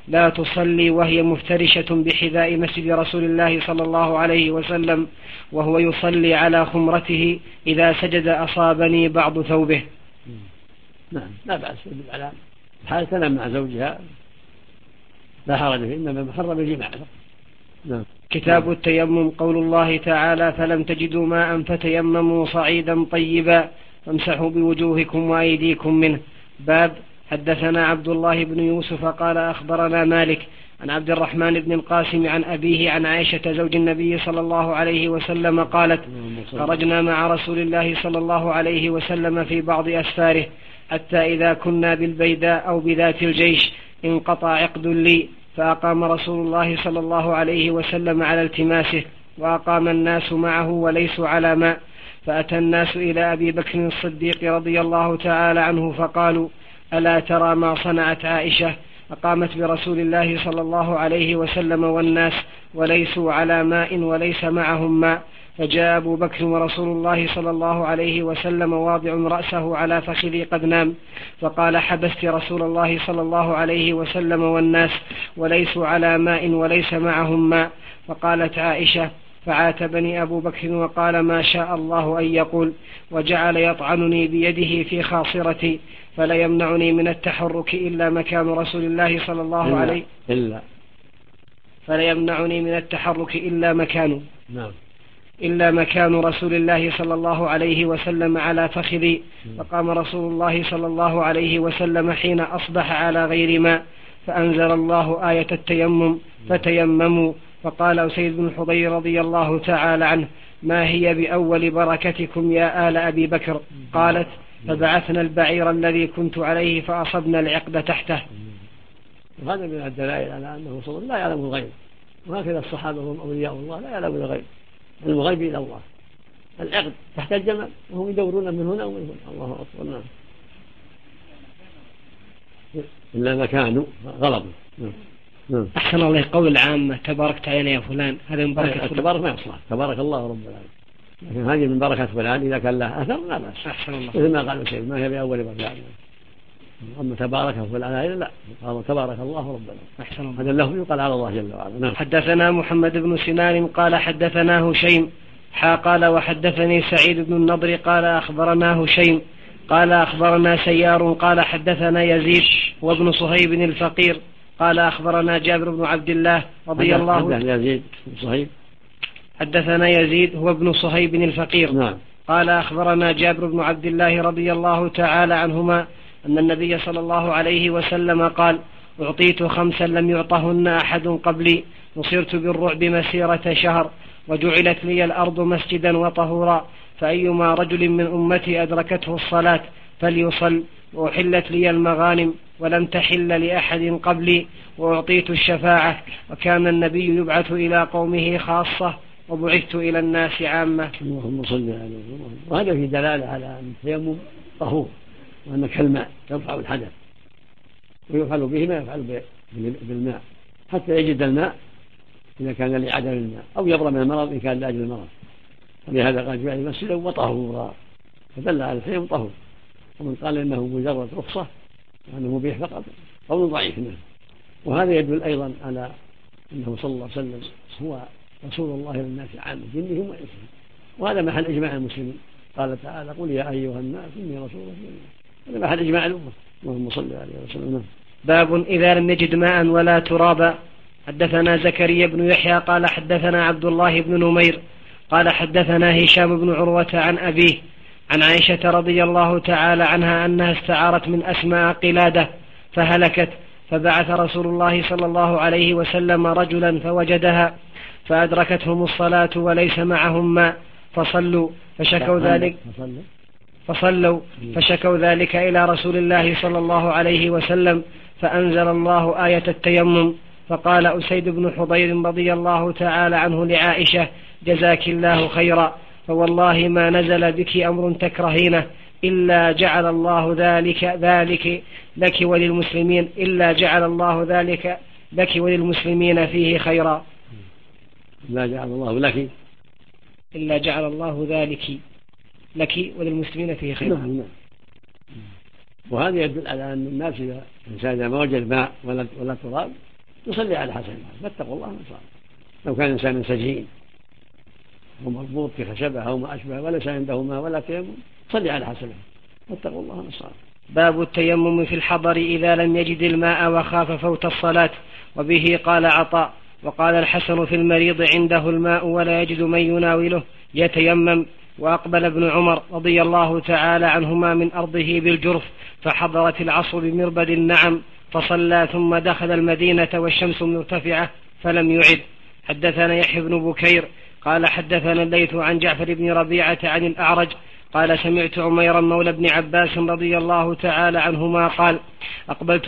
لا تصلي وهي مفترشة بحذاء مسجد رسول الله صلى الله عليه وسلم وهو يصلي على خمرته إذا سجد أصابني بعض ثوبه. نعم لا بأس على حال تنام مع زوجها لا حرج فيه، إنما محرم الجماع. نعم. كتاب التيمم. قول الله تعالى فلم تجدوا ماء فتيمموا صعيدا طيبا فامسحوا بوجوهكم وأيديكم منه. باب. حدثنا عبد الله بن يوسف قال أخبرنا مالك عن عبد الرحمن بن القاسم عن أبيه عن عائشة زوج النبي صلى الله عليه وسلم قالت خرجنا مع رسول الله صلى الله عليه وسلم في بعض أسفاره حتى إذا كنا بالبيداء أو بذات الجيش انقطع عقد لي فأقام رسول الله صلى الله عليه وسلم على التماسه وأقام الناس معه وليسوا على ماء فأتى الناس إلى أبي بكر الصديق رضي الله تعالى عنه فقالوا ألا ترى ما صنعت عائشة أقامت برسول الله صلى الله عليه وسلم والناس وليسوا على ماء وليس معهم ماء. فجاء أبو بكر ورسول الله صلى الله عليه وسلم واضع رأسه على فخذي قد نام فقال حبست رسول الله صلى الله عليه وسلم والناس وليسوا على ماء وليس معهم ماء. فقالت عائشة فعاتبني أبو بكر وقال ما شاء الله أن يقول وجعل يطعنني بيده في خاصرتي فلا يمنعني من التحرك إلا مكان رسول الله صلى الله عليه فلا يمنعني من التحرك إلا مكان رسول الله صلى الله عليه وسلم على فخذي. فقام رسول الله صلى الله عليه وسلم حين أصبح على غير ماء فأنزل الله آية التيمم فتيمموا. فقال أسيد بن حضير رضي الله تعالى عنه ما هي بأول بركتكم يا آل أبي بكر؟ قالت فبعثنا البعير الذي كنت عليه فأصبنا العقد تحته. وهذا من الدلائل على أنه صلى الله لا يعلم الغيب، وهكذا الصحابة هم أولياء الله لا يعلمون الغيب، الغيب إلى الله. العقد تحت الجمل وهم يدورون من هنا ومن هنا. الله أكبر. نعم. إلا ما كانوا غلطوا. أحسن الله. قول العامة تباركت علينا يا فلان هذا من بركة التبارك ما يصلح، تبارك الله رب العالمين، لكن هذه من بركة فلان إذا كان له أثر لا بأس. أحسن الله. مثل ما قالوا شيء ما هي بأول بركة. أما تبارك فلان لا، قال تبارك الله رب العالمين. أحسن الله. هذا اللفظ يقال على الله جل وعلا. نعم. حدثنا محمد بن سنان قال حدثنا هشيم قال وحدثني سعيد بن النضر قال أخبرنا هشيم قال أخبرنا سيار قال حدثنا يزيد وابن صهيب الفقير قال أخبرنا جابر بن عبد الله رضي الله عنه. حدثنا يزيد هو ابن صهيب الفقير. نعم. قال أخبرنا جابر بن عبد الله رضي الله تعالى عنهما أن النبي صلى الله عليه وسلم قال أعطيت 5 لم يعطهن أحد قبلي نصرت بالرعب مسيرة شهر وجعلت لي الأرض مسجدا وطهورا فأيما رجل من أمتي أدركته الصلاة فليصل وأحلت لي المغانم ولم تحل لأحد قبلي وأعطيت الشفاعة وكان النبي يبعث إلى قومه خاصة وبعثت إلى الناس عامة. اللهم صل على محمد. وهذا في دلالة على أن التيمم طهور وأن كالماء يرفع الحدث ويفعل به ما يفعل بالماء حتى يجد الماء إذا كان لعدم الماء أو يبرى من المرض إن كان لأجل المرض. ولهذا قال جعل مسجدا وطهورا فدل على التيمم طهور. ومن قال إنه مجرد رخصة وأنه مبيح فقط قول ضعيف منه. وهذا يدل أيضا على أنه صلى الله عليه وسلم هو رسول الله للناس عامة جنهم وإنسهم، وهذا محل إجماع المسلمين. قال تعالى قل يا أيها الناس إني رسول الله. هذا محل إجماع الأمة. اللهم صل عليه وسلم. باب إذا لم يجد ماء ولا ترابا. حدثنا زكريا بن يحيى قال حدثنا عبد الله بن نمير قال حدثنا هشام بن عروة عن أبيه عن عائشة رضي الله تعالى عنها أنها استعارت من أسماء قلادة فهلكت فبعث رسول الله صلى الله عليه وسلم رجلا فوجدها فأدركتهم الصلاة وليس معهم ماء فصلوا فشكوا ذلك إلى رسول الله صلى الله عليه وسلم فأنزل الله آية التيمم. فقال أسيد بن حضير رضي الله تعالى عنه لعائشة جزاك الله خيرا فوالله ما نزل بك أمر تكرهينه إلا جعل الله ذلك لك وللمسلمين فيه خيرا. إلا جعل الله لك وللمسلمين فيه خيرا. نعم. وهذا يدل على أن الناس إذا ما وجد ماء ولا تراب يصلي على حسب فاتقوا الله ما صار. لو كان إنسان سجين ومربوط في خشبة أو ما أشبه وليس عنده ماء ولا تيمم صلي على حسبه فاتقوا الله ما صار. باب التيمم في الحضر إذا لم يجد الماء وخاف فوت الصلاة. وبه قال عطاء وقال الحسن في المريض عنده الماء ولا يجد من يناوله يتيمم. وأقبل ابن عمر رضي الله تعالى عنهما من أرضه بالجرف فحضرت العصر بمربد النعم فصلى ثم دخل المدينة والشمس مرتفعة فلم يعد. حدثنا يحيى بن بكير قال حدثنا الليث عن جعفر بن ربيعة عن الأعرج قال سمعت عميرا مولى بن عباس رضي الله تعالى عنهما قال أقبلت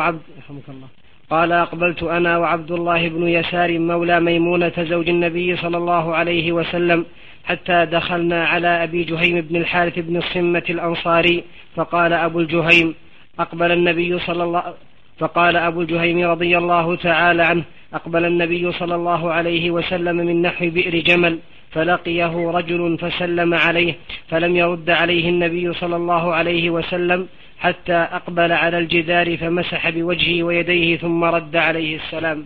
أنا وعبد الله بن يسار مولى ميمونة زوج النبي صلى الله عليه وسلم حتى دخلنا على أبي جهيم بن الحارث بن الصمة الأنصاري فقال أبو الجهيم رضي الله تعالى عنه أقبل النبي صلى الله عليه وسلم من نحو بئر جمل فلقيه رجل فسلم عليه فلم يرد عليه النبي صلى الله عليه وسلم حتى أقبل على الجدار فمسح بوجهه ويديه ثم رد عليه السلام.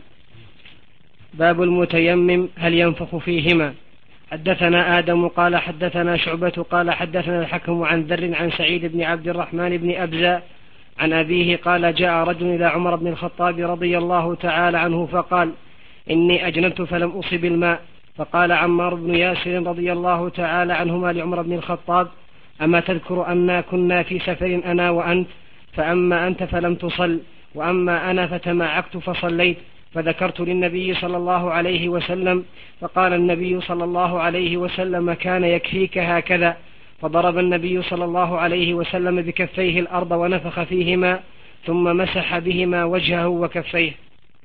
باب المتيمم هل ينفخ فيهما. حدثنا آدم قال حدثنا شعبة قال حدثنا الحكم عن ذر عن سعيد بن عبد الرحمن بن أبزة عن أبيه قال جاء رجل إلى عمر بن الخطاب رضي الله تعالى عنه فقال إني أجنبت فلم أصب الماء. فقال عمار بن ياسر رضي الله تعالى عنهما لعمر بن الخطاب أما تذكر أننا كنا في سفر أنا وأنت فأما أنت فلم تصل وأما أنا فتمعكت فصليت فذكرت للنبي صلى الله عليه وسلم فقال النبي صلى الله عليه وسلم كان يكفيك هكذا. فضرب النبي صلى الله عليه وسلم بكفيه الأرض ونفخ فيهما ثم مسح بهما وجهه وكفيه.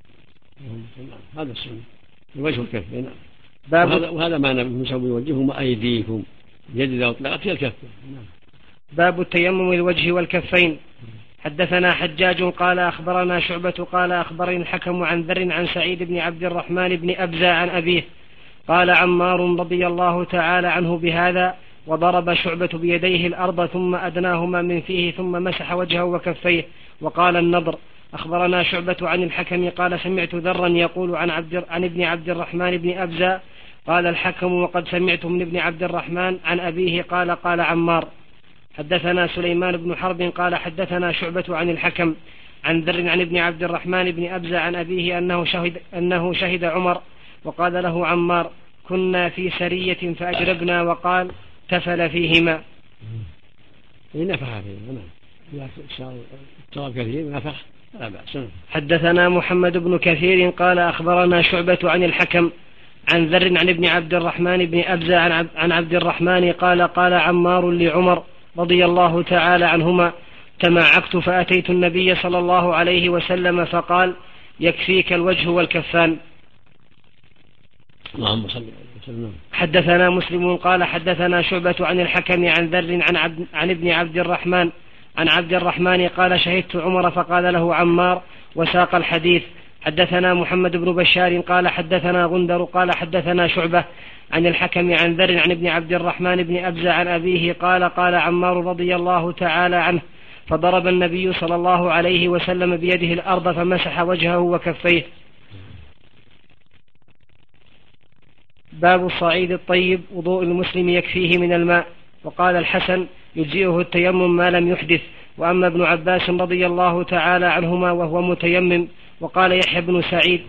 هذا السنة الوجه والكفين. وهذا معنى مسوي وجههم وأيديكم يد إذا أطلقت هي الكف. باب التيمم الوجه والكفين. حدثنا حجاج قال أخبرنا شعبة قال أخبرني الحكم عن ذر عن سعيد بن عبد الرحمن بن أبزة عن أبيه قال عمار رضي الله تعالى عنه بهذا وضرب شعبة بيديه الأرض ثم أدناهما من فيه ثم مسح وجهه وكفيه. وقال النضر أخبرنا شعبة عن الحكم قال سمعت ذرا يقول عن ابن عبد الرحمن بن أبزة قال الحكم وقد سمعت من ابن عبد الرحمن عن أبيه قال عمار. حدثنا سليمان بن حرب قال حدثنا شعبة عن الحكم عن ذر عن ابن عبد الرحمن بن أبزة عن أبيه أنه شهد عمر وقال له عمار كنا في سرية فأجربنا وقال تفل فيهما. نفخ فيهما التراب كثير نفخ لا بأس. حدثنا محمد بن كثير قال أخبرنا شعبة عن الحكم عن ذر عن ابن عبد الرحمن بن أبزة عن عبد الرحمن قال عمار لعمر رضي الله تعالى عنهما تمعكت فأتيت النبي صلى الله عليه وسلم فقال يكفيك الوجه والكفان. حدثنا مسلم قال حدثنا شعبة عن الحكم عن ذر عن ابن عبد الرحمن قال شهدت عمر فقال له عمار وساق الحديث. حدثنا محمد بن بشار قال حدثنا غندر قال حدثنا شعبة عن الحكم عن ذر عن ابن عبد الرحمن بن أبزة عن أبيه قال عمار رضي الله تعالى عنه فضرب النبي صلى الله عليه وسلم بيده الأرض فمسح وجهه وكفيه. باب الصعيد الطيب وضوء المسلم يكفيه من الماء. وقال الحسن يجزئه التيمم ما لم يحدث. وأما ابن عباس رضي الله تعالى عنهما وهو متيمم. وقال يحيى بن سعيد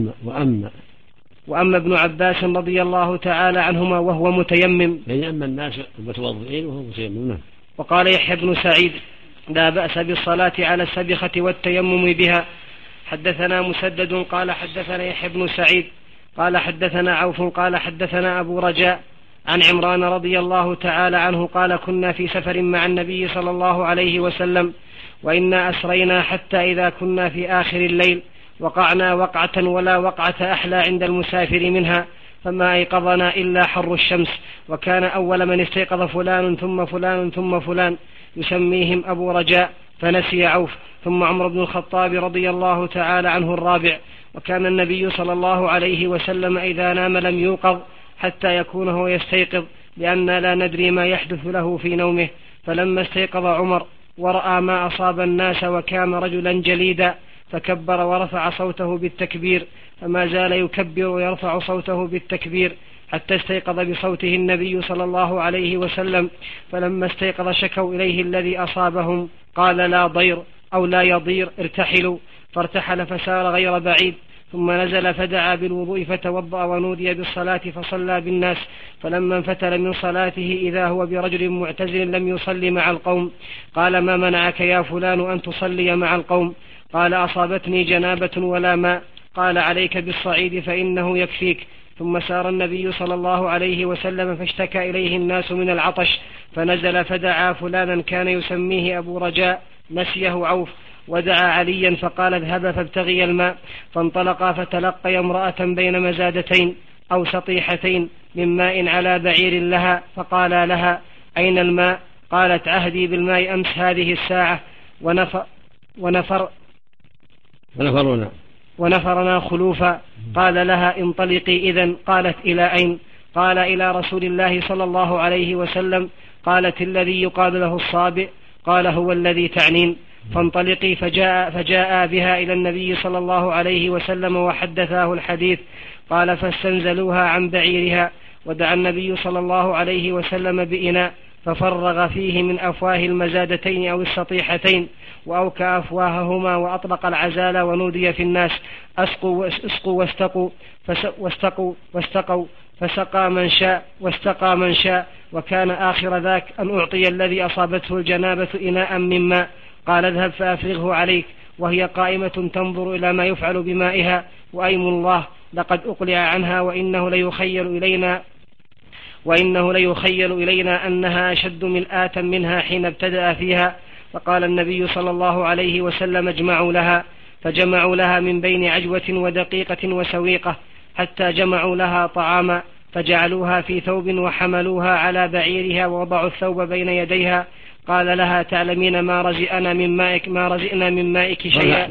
وأما ابن عباس رضي الله تعالى عنهما وهو متيمم يعني أما الناس المتوضئين وهو متيمم. وقال يحيى بن سعيد لا بأس بالصلاة على السبخة والتيمم بها. حدثنا مسدد قال حدثنا يحيى بن سعيد قال حدثنا عوف قال حدثنا أبو رجاء عن عمران رضي الله تعالى عنه قال كنا في سفر مع النبي صلى الله عليه وسلم وإنا أسرينا حتى إذا كنا في آخر الليل وقعنا وقعة ولا وقعة أحلى عند المسافر منها فما أيقظنا إلا حر الشمس وكان أول من استيقظ فلان ثم فلان ثم فلان يسميهم أبو رجاء فنسي عوف ثم عمر بن الخطاب رضي الله تعالى عنه الرابع. وكان النبي صلى الله عليه وسلم إذا نام لم يوقظ حتى يكون هو يستيقظ لأن لا ندري ما يحدث له في نومه. فلما استيقظ عمر ورأى ما أصاب الناس وكان رجلا جليدا فكبر ورفع صوته بالتكبير، فما زال يكبر ويرفع صوته بالتكبير حتى استيقظ بصوته النبي صلى الله عليه وسلم. فلما استيقظ شكوا إليه الذي أصابهم، قال لا ضير أو لا يضير، ارتحلوا. فارتحل فسار غير بعيد، ثم نزل فدعا بالوضوء فتوضأ ونودي بالصلاة فصلى بالناس. فلما انفتل من صلاته إذا هو برجل معتزل لم يصلي مع القوم. قال ما منعك يا فلان أن تصلي مع القوم؟ قال أصابتني جنابة ولا ماء. قال عليك بالصعيد فإنه يكفيك. ثم سار النبي صلى الله عليه وسلم فاشتكى إليه الناس من العطش، فنزل فدعا فلانا كان يسميه أبو رجاء نسيه عوف، ودعا عليا فقال اذهب فابتغي الماء. فانطلقا فتلقي امرأة بين مزادتين أو سطيحتين من ماء على بعير لها، فقالا لها أين الماء؟ قالت عهدي بالماء أمس هذه الساعة ونفرنا خلوفا. قال لها انطلقي إذن. قالت إلى أين؟ قال إلى رسول الله صلى الله عليه وسلم. قالت الذي يقال له الصابئ. قال هو الذي تعنين. فانطلقي. فجاء بها إلى النبي صلى الله عليه وسلم وحدثاه الحديث. قال فاستنزلوها عن بعيرها، ودعا النبي صلى الله عليه وسلم بإناء ففرغ فيه من أفواه المزادتين أو السطيحتين، وأوكى أفواههما وأطلق العزال ونودي في الناس اسقوا واستقوا فسقى من شاء واستقى من شاء. وكان آخر ذاك أن أعطي الذي أصابته الجنابة إناء من ماء. قال اذهب فأفرغه عليك. وهي قائمة تنظر إلى ما يفعل بمائها، وأيم الله لقد أقلع عنها وإنه ليخيل إلينا أنها أشد ملآة منها حين ابتدأ فيها. فقال النبي صلى الله عليه وسلم اجمعوا لها. فجمعوا لها من بين عجوة ودقيقة وسويقة حتى جمعوا لها طعاما، فجعلوها في ثوب وحملوها على بعيرها ووضعوا الثوب بين يديها. قال لها تعلمين ما رزئنا من مائك شيئا.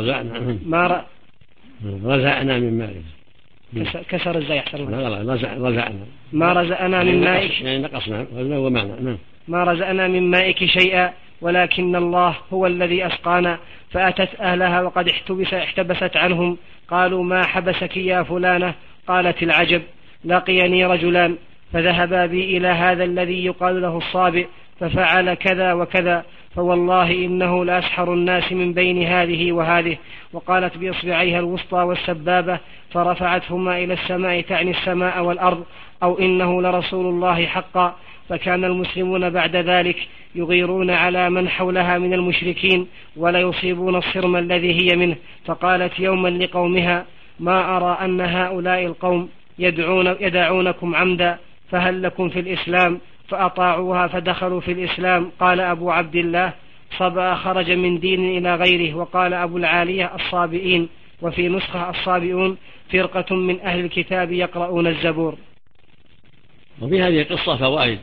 رزعنا من مائك كسر الزاي أحسن رزعنا ما رزقنا من مائك يعني نقصنا ومعنى ما رزقنا من مائك شيئا ولكن الله هو الذي أسقانا. فأتت أهلها وقد احتبست عنهم. قالوا ما حبسك يا فلانة؟ قالت العجب لقيني رجلان فذهبا بي إلى هذا الذي يقال له الصابئ ففعل كذا وكذا، فوالله إنه لأسحر الناس من بين هذه وهذه. وقالت بإصبعيها الوسطى والسبابة فرفعتهما إلى السماء تعني السماء والأرض، أو إنه لرسول الله حقا. فكان المسلمون بعد ذلك يغيرون على من حولها من المشركين ولا يصيبون الصرم الذي هي منه. فقالت يوما لقومها ما أرى أن هؤلاء القوم يدعونكم عمدا، فهل لكم في الإسلام؟ فأطاعوها فدخلوا في الإسلام. قال أبو عبد الله صبأ خرج من دين إلى غيره. وقال أبو العالية الصابئين، وفي نسخة الصابئون فرقة من أهل الكتاب يقرؤون الزبور. وفي هذه القصة فوائد.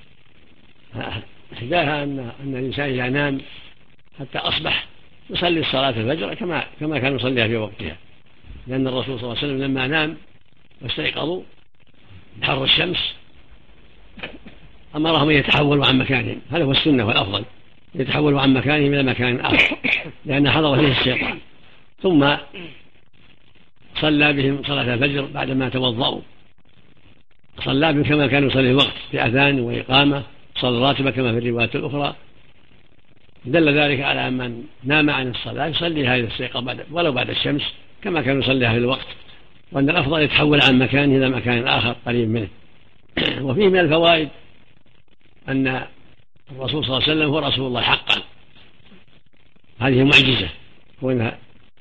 إحداها أن الإنسان إذا نام حتى أصبح يصلي الصلاة الفجر كما كان يصليها في وقتها، لأن الرسول صلى الله عليه وسلم لما نام واستيقظوا بحر الشمس أمرهم أن يتحولوا عن مكانهم، هذا هو السنة والأفضل، يتحولوا عن مكانهم إلى مكان آخر لأن حضر فيه الشيطان. ثم صلى بهم صلاة الفجر بعدما توضأوا، صلى بهم كما كانوا يصلي الوقت بأذان وإقامة، صلى راتبة كما في الروايات الأخرى. دل ذلك على أن من نام عن الصلاة يصلي هذه الاستيقاظ ولو بعد الشمس كما كانوا يصليها في الوقت، وأن الأفضل يتحول عن مكانه إلى مكان آخر قريب منه. وفيه من الفوائد أن الرسول صلى الله عليه وسلم هو رسول الله حقا، هذه معجزة، وإنها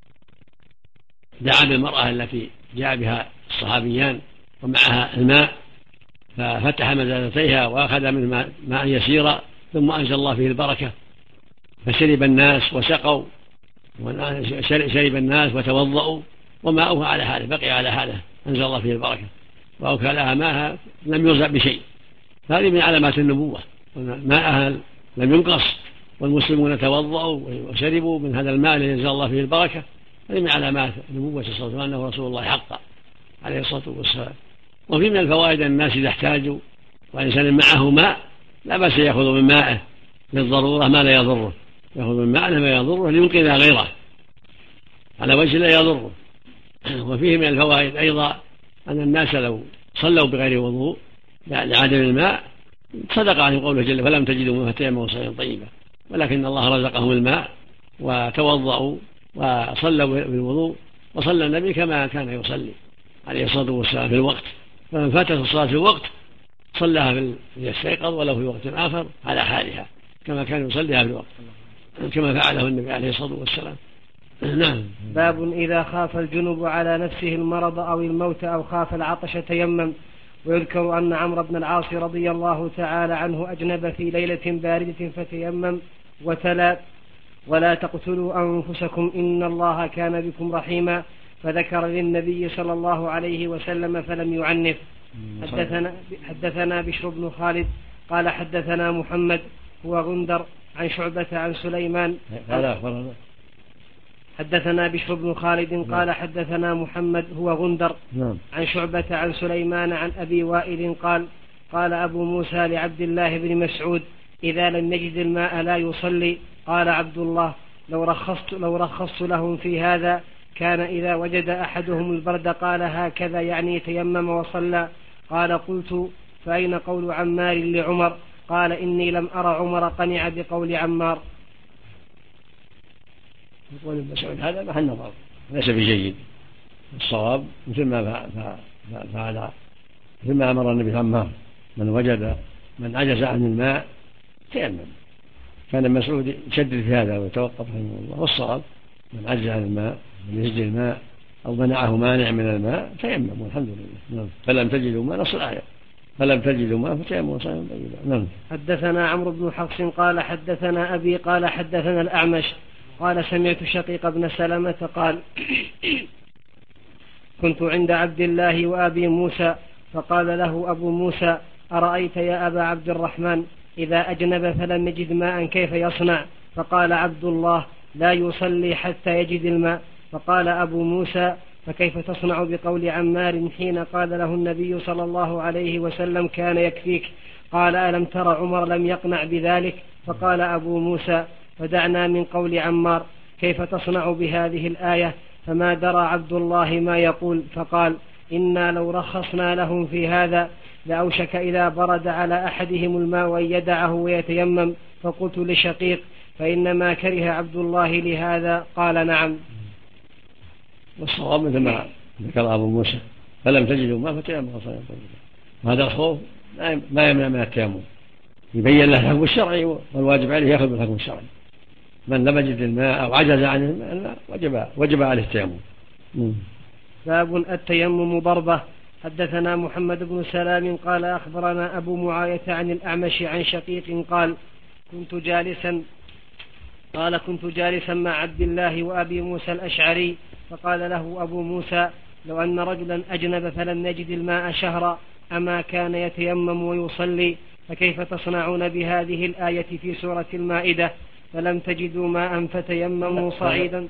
دعا بالمرأة التي جاء بها الصحابيان ومعها الماء ففتح مزازتيها وأخذ من ماء يسيرا ثم أنزل الله فيه البركة، فشرب الناس وسقوا، شرب الناس وتوضأوا، وماؤها على حاله بقي على حاله، أنزل الله فيه البركة وأوكى لها ماءها لم يرزق بشيء. هذه من علامات النبوة، ماءها لم ينقص والمسلمون توضأوا وشربوا من هذا الماء الذي أنزل الله فيه البركة. هذه من علامات النبوة صلى الله عليه وسلم أنه رسول الله حقا عليه الصلاة والسلام. وفي من الفوائد أن الناس إذا احتاجوا وإنسان معه ماء لا بأس يأخذ من مائه للضرورة ما لا يضره، يأخذ من ماء ما يضره لينقذ غيره. على وجه لا يضره. وفيه من الفوائد أيضا أن الناس لو صلوا بغير وضوء لعدم الماء صدق عنه قوله جل فلم تجدوا ماء فتيمموا صعيدا طيبا، ولكن الله رزقهم الماء وتوضأوا وصلوا بالوضوء، وصلى النبي كما كان يصلي عليه الصلاة والسلام في الوقت، فمن فاتته الصلاة في الوقت صلىها يستيقظ ولو في وقت آخر على حالها كما كان يصليها في الوقت كما فعله النبي عليه الصلاة والسلام. نعم. باب إذا خاف الجنب على نفسه المرض أو الموت أو خاف العطش تيمم. ويذكر أن عمرو بن العاص رضي الله تعالى عنه أجنب في ليلة باردة فتيمم وتلا ولا تقتلوا أنفسكم إن الله كان بكم رحيما، فذكر للنبي صلى الله عليه وسلم فلم يعنف. حدثنا بشر بن خالد قال حدثنا محمد هو غندر عن شعبة عن سليمان حدثنا بشر بن خالد قال حدثنا محمد هو غندر عن شعبة عن سليمان عن أبي وائل قال أبو موسى لعبد الله بن مسعود إذا لم يجد الماء لا يصلي. قال عبد الله لو رخصت لهم في هذا كان إذا وجد أحدهم البرد قال هكذا يعني تيمم وصلى. قال قلت فأين قول عمار لعمر؟ قال إني لم أرى عمر قنع بقول عمار. يقول ابن مسعود هذا محل نظر ليس بجيد، الصواب مثل ما فعل مثل ما أمر النبي عمار من عجز عن الماء تيمم. كان مسعود يشدد في هذا ويتوقف رحمه الله، والصواب من عجز عن الماء من يجد الماء أو منعه مانع من الماء تيمم والحمد لله. فلم تجدوا ماء نص الآية فلم تجدوا ماء فتيمموا صعيدا طيبا. حدثنا عمرو بن حفص قال حدثنا أبي قال حدثنا الأعمش قال سمعت شقيق بن سلمة قال كنت عند عبد الله وأبي موسى فقال له أبو موسى أرأيت يا أبا عبد الرحمن إذا أجنب فلم يجد ماء كيف يصنع؟ فقال عبد الله لا يصلي حتى يجد الماء. فقال أبو موسى فكيف تصنع بقول عمار حين قال له النبي صلى الله عليه وسلم كان يكفيك؟ قال ألم تر عمر لم يقنع بذلك؟ فقال أبو موسى فدعنا من قول عمار، كيف تصنع بهذه الآية؟ فما درى عبد الله ما يقول، فقال إنا لو رخصنا لهم في هذا لأوشك إذا برد على أحدهم الماء أن يدعه ويتيمم. فقلت لشقيق فإنما كره عبد الله لهذا؟ قال نعم. والصواب مثل ما ذكر أبو موسى فلم تجدوا ماء فتيمموا صعيدا طيبا، وهذا الخوف ما يمنع من التيمم، يبين له الحكم الشرعي والواجب عليه يأخذ بالحكم الشرعي. من لم يجد الماء أو عجز عن الماء وجب عليه التيمم. باب التيمم ضربة. حدثنا محمد بن سلام قال أخبرنا أبو معاية عن الأعمش عن شقيق قال كنت جالسا مع عبد الله وأبي موسى الأشعري فقال له أبو موسى لو أن رجلا أجنب فلم يجد الماء شهرا أما كان يتيمم ويصلي؟ فكيف تصنعون بهذه الآية في سورة المائدة فلم تجدوا ماء فتيمموا صعيدا؟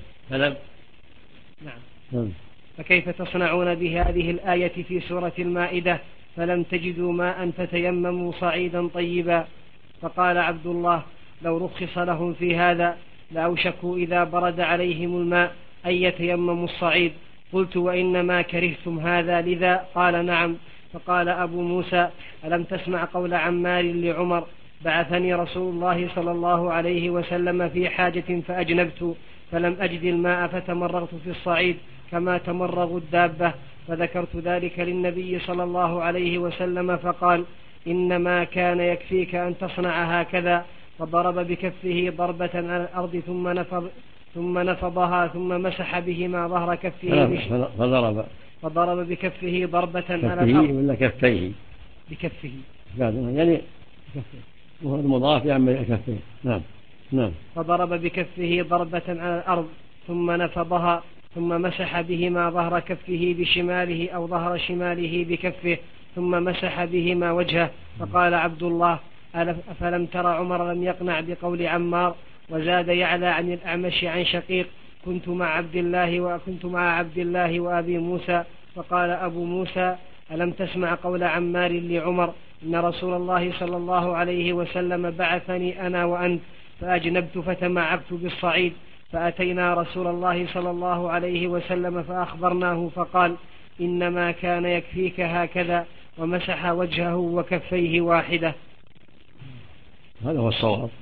فكيف تصنعون بهذه الآية في سورة المائدة فلم تجدوا ماء فتيمموا صعيدا طيبا؟ فقال عبد الله لو رخص لهم في هذا لأوشكوا إذا برد عليهم الماء أن يتيمموا الصعيد. قلت وإنما كرهتم هذا لذا؟ قال نعم. فقال أبو موسى ألم تسمع قول عمار لعمر بعثني رسول الله صلى الله عليه وسلم في حاجة فأجنبت فلم أجد الماء فتمرغت في الصعيد كما تمرغ الدابة، فذكرت ذلك للنبي صلى الله عليه وسلم فقال إنما كان يكفيك أن صنع هكذا. فضرب بكفه ضربة على الأرض ثم نفضها ثم مسح بهما ظهر كفه فضرب بكفه ضربة على الأرض ولا كفيه بكفه يعني وهو المضاف يعمل كفيه. نعم. فضرب بكفه ضربة على الأرض ثم نفضها ثم مسح بهما ظهر كفه بشماله أو ظهر شماله بكفه ثم مسح بهما وجهه. فقال عبد الله أفلم ترى عمر لم يقنع بقول عمار؟ وزاد يعلى عن الأعمش عن شقيق كنت مع عبد الله وأبي موسى. فقال أبو موسى ألم تسمع قول عمار لعمر إن رسول الله صلى الله عليه وسلم بعثني أنا وأنت فأجنبت فتمعبت بالصعيد فأتينا رسول الله صلى الله عليه وسلم فأخبرناه فقال: إنما كان يكفيك هكذا، ومسح وجهه وكفيه واحدة. هذا هو الصواب.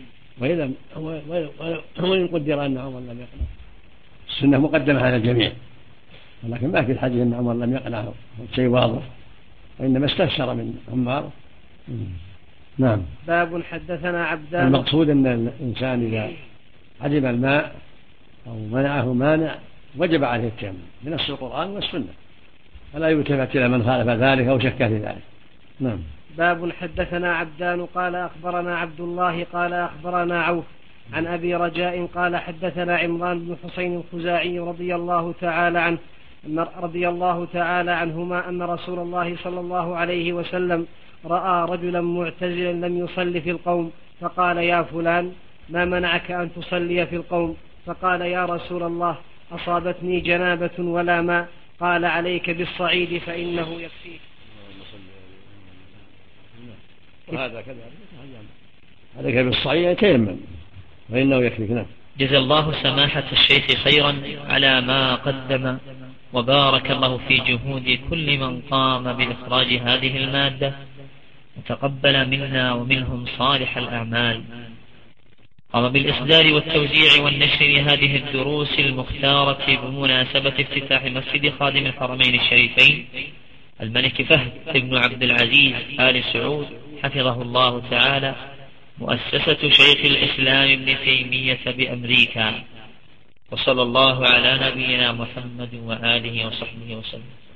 وإن قدر أن عمر لم يقنع، السنة مقدمة على الجميع، ولكن ما في الحديث أن عمر لم يقنع شيء واضح، وإنما استفسر من عمار. نعم. باب حدثنا عبدان. المقصود أن الإنسان إذا عدم الماء أو منعه مانع وجب عليه التيمم بنص القرآن والسنة، فلا يلتفت إلى من خالف ذلك أو شك في ذلك. نعم. باب حدثنا عبدان قال أخبرنا عبد الله قال أخبرنا عوف عن أبي رجاء قال حدثنا عمران بن حسين الخزاعي رضي الله تعالى عنهما أن رسول الله صلى الله عليه وسلم رأى رجلا معتزلا لم يصلي في القوم، فقال: يا فلان، ما منعك أن تصلي في القوم؟ فقال: يا رسول الله، أصابتني جنابة ولا ماء. قال: عليك بالصعيد فإنه يكفيك. وهذا كذلك عليك بالصعيد يتيمم فإنه يكفيك. نعم. جزا الله سماحة الشيخ خيرا على ما قدم، وبارك الله في جهود كل من قام بإخراج هذه المادة، وتقبل منا ومنهم صالح الأعمال. قام بالإصدار والتوزيع والنشر لهذه الدروس المختارة بمناسبة افتتاح مسجد خادم الحرمين الشريفين الملك فهد بن عبد العزيز آل سعود حفظه الله تعالى، مؤسسة شيخ الإسلام ابن تيمية بأمريكا. وصلى الله على نبينا محمد وآله وصحبه وسلم.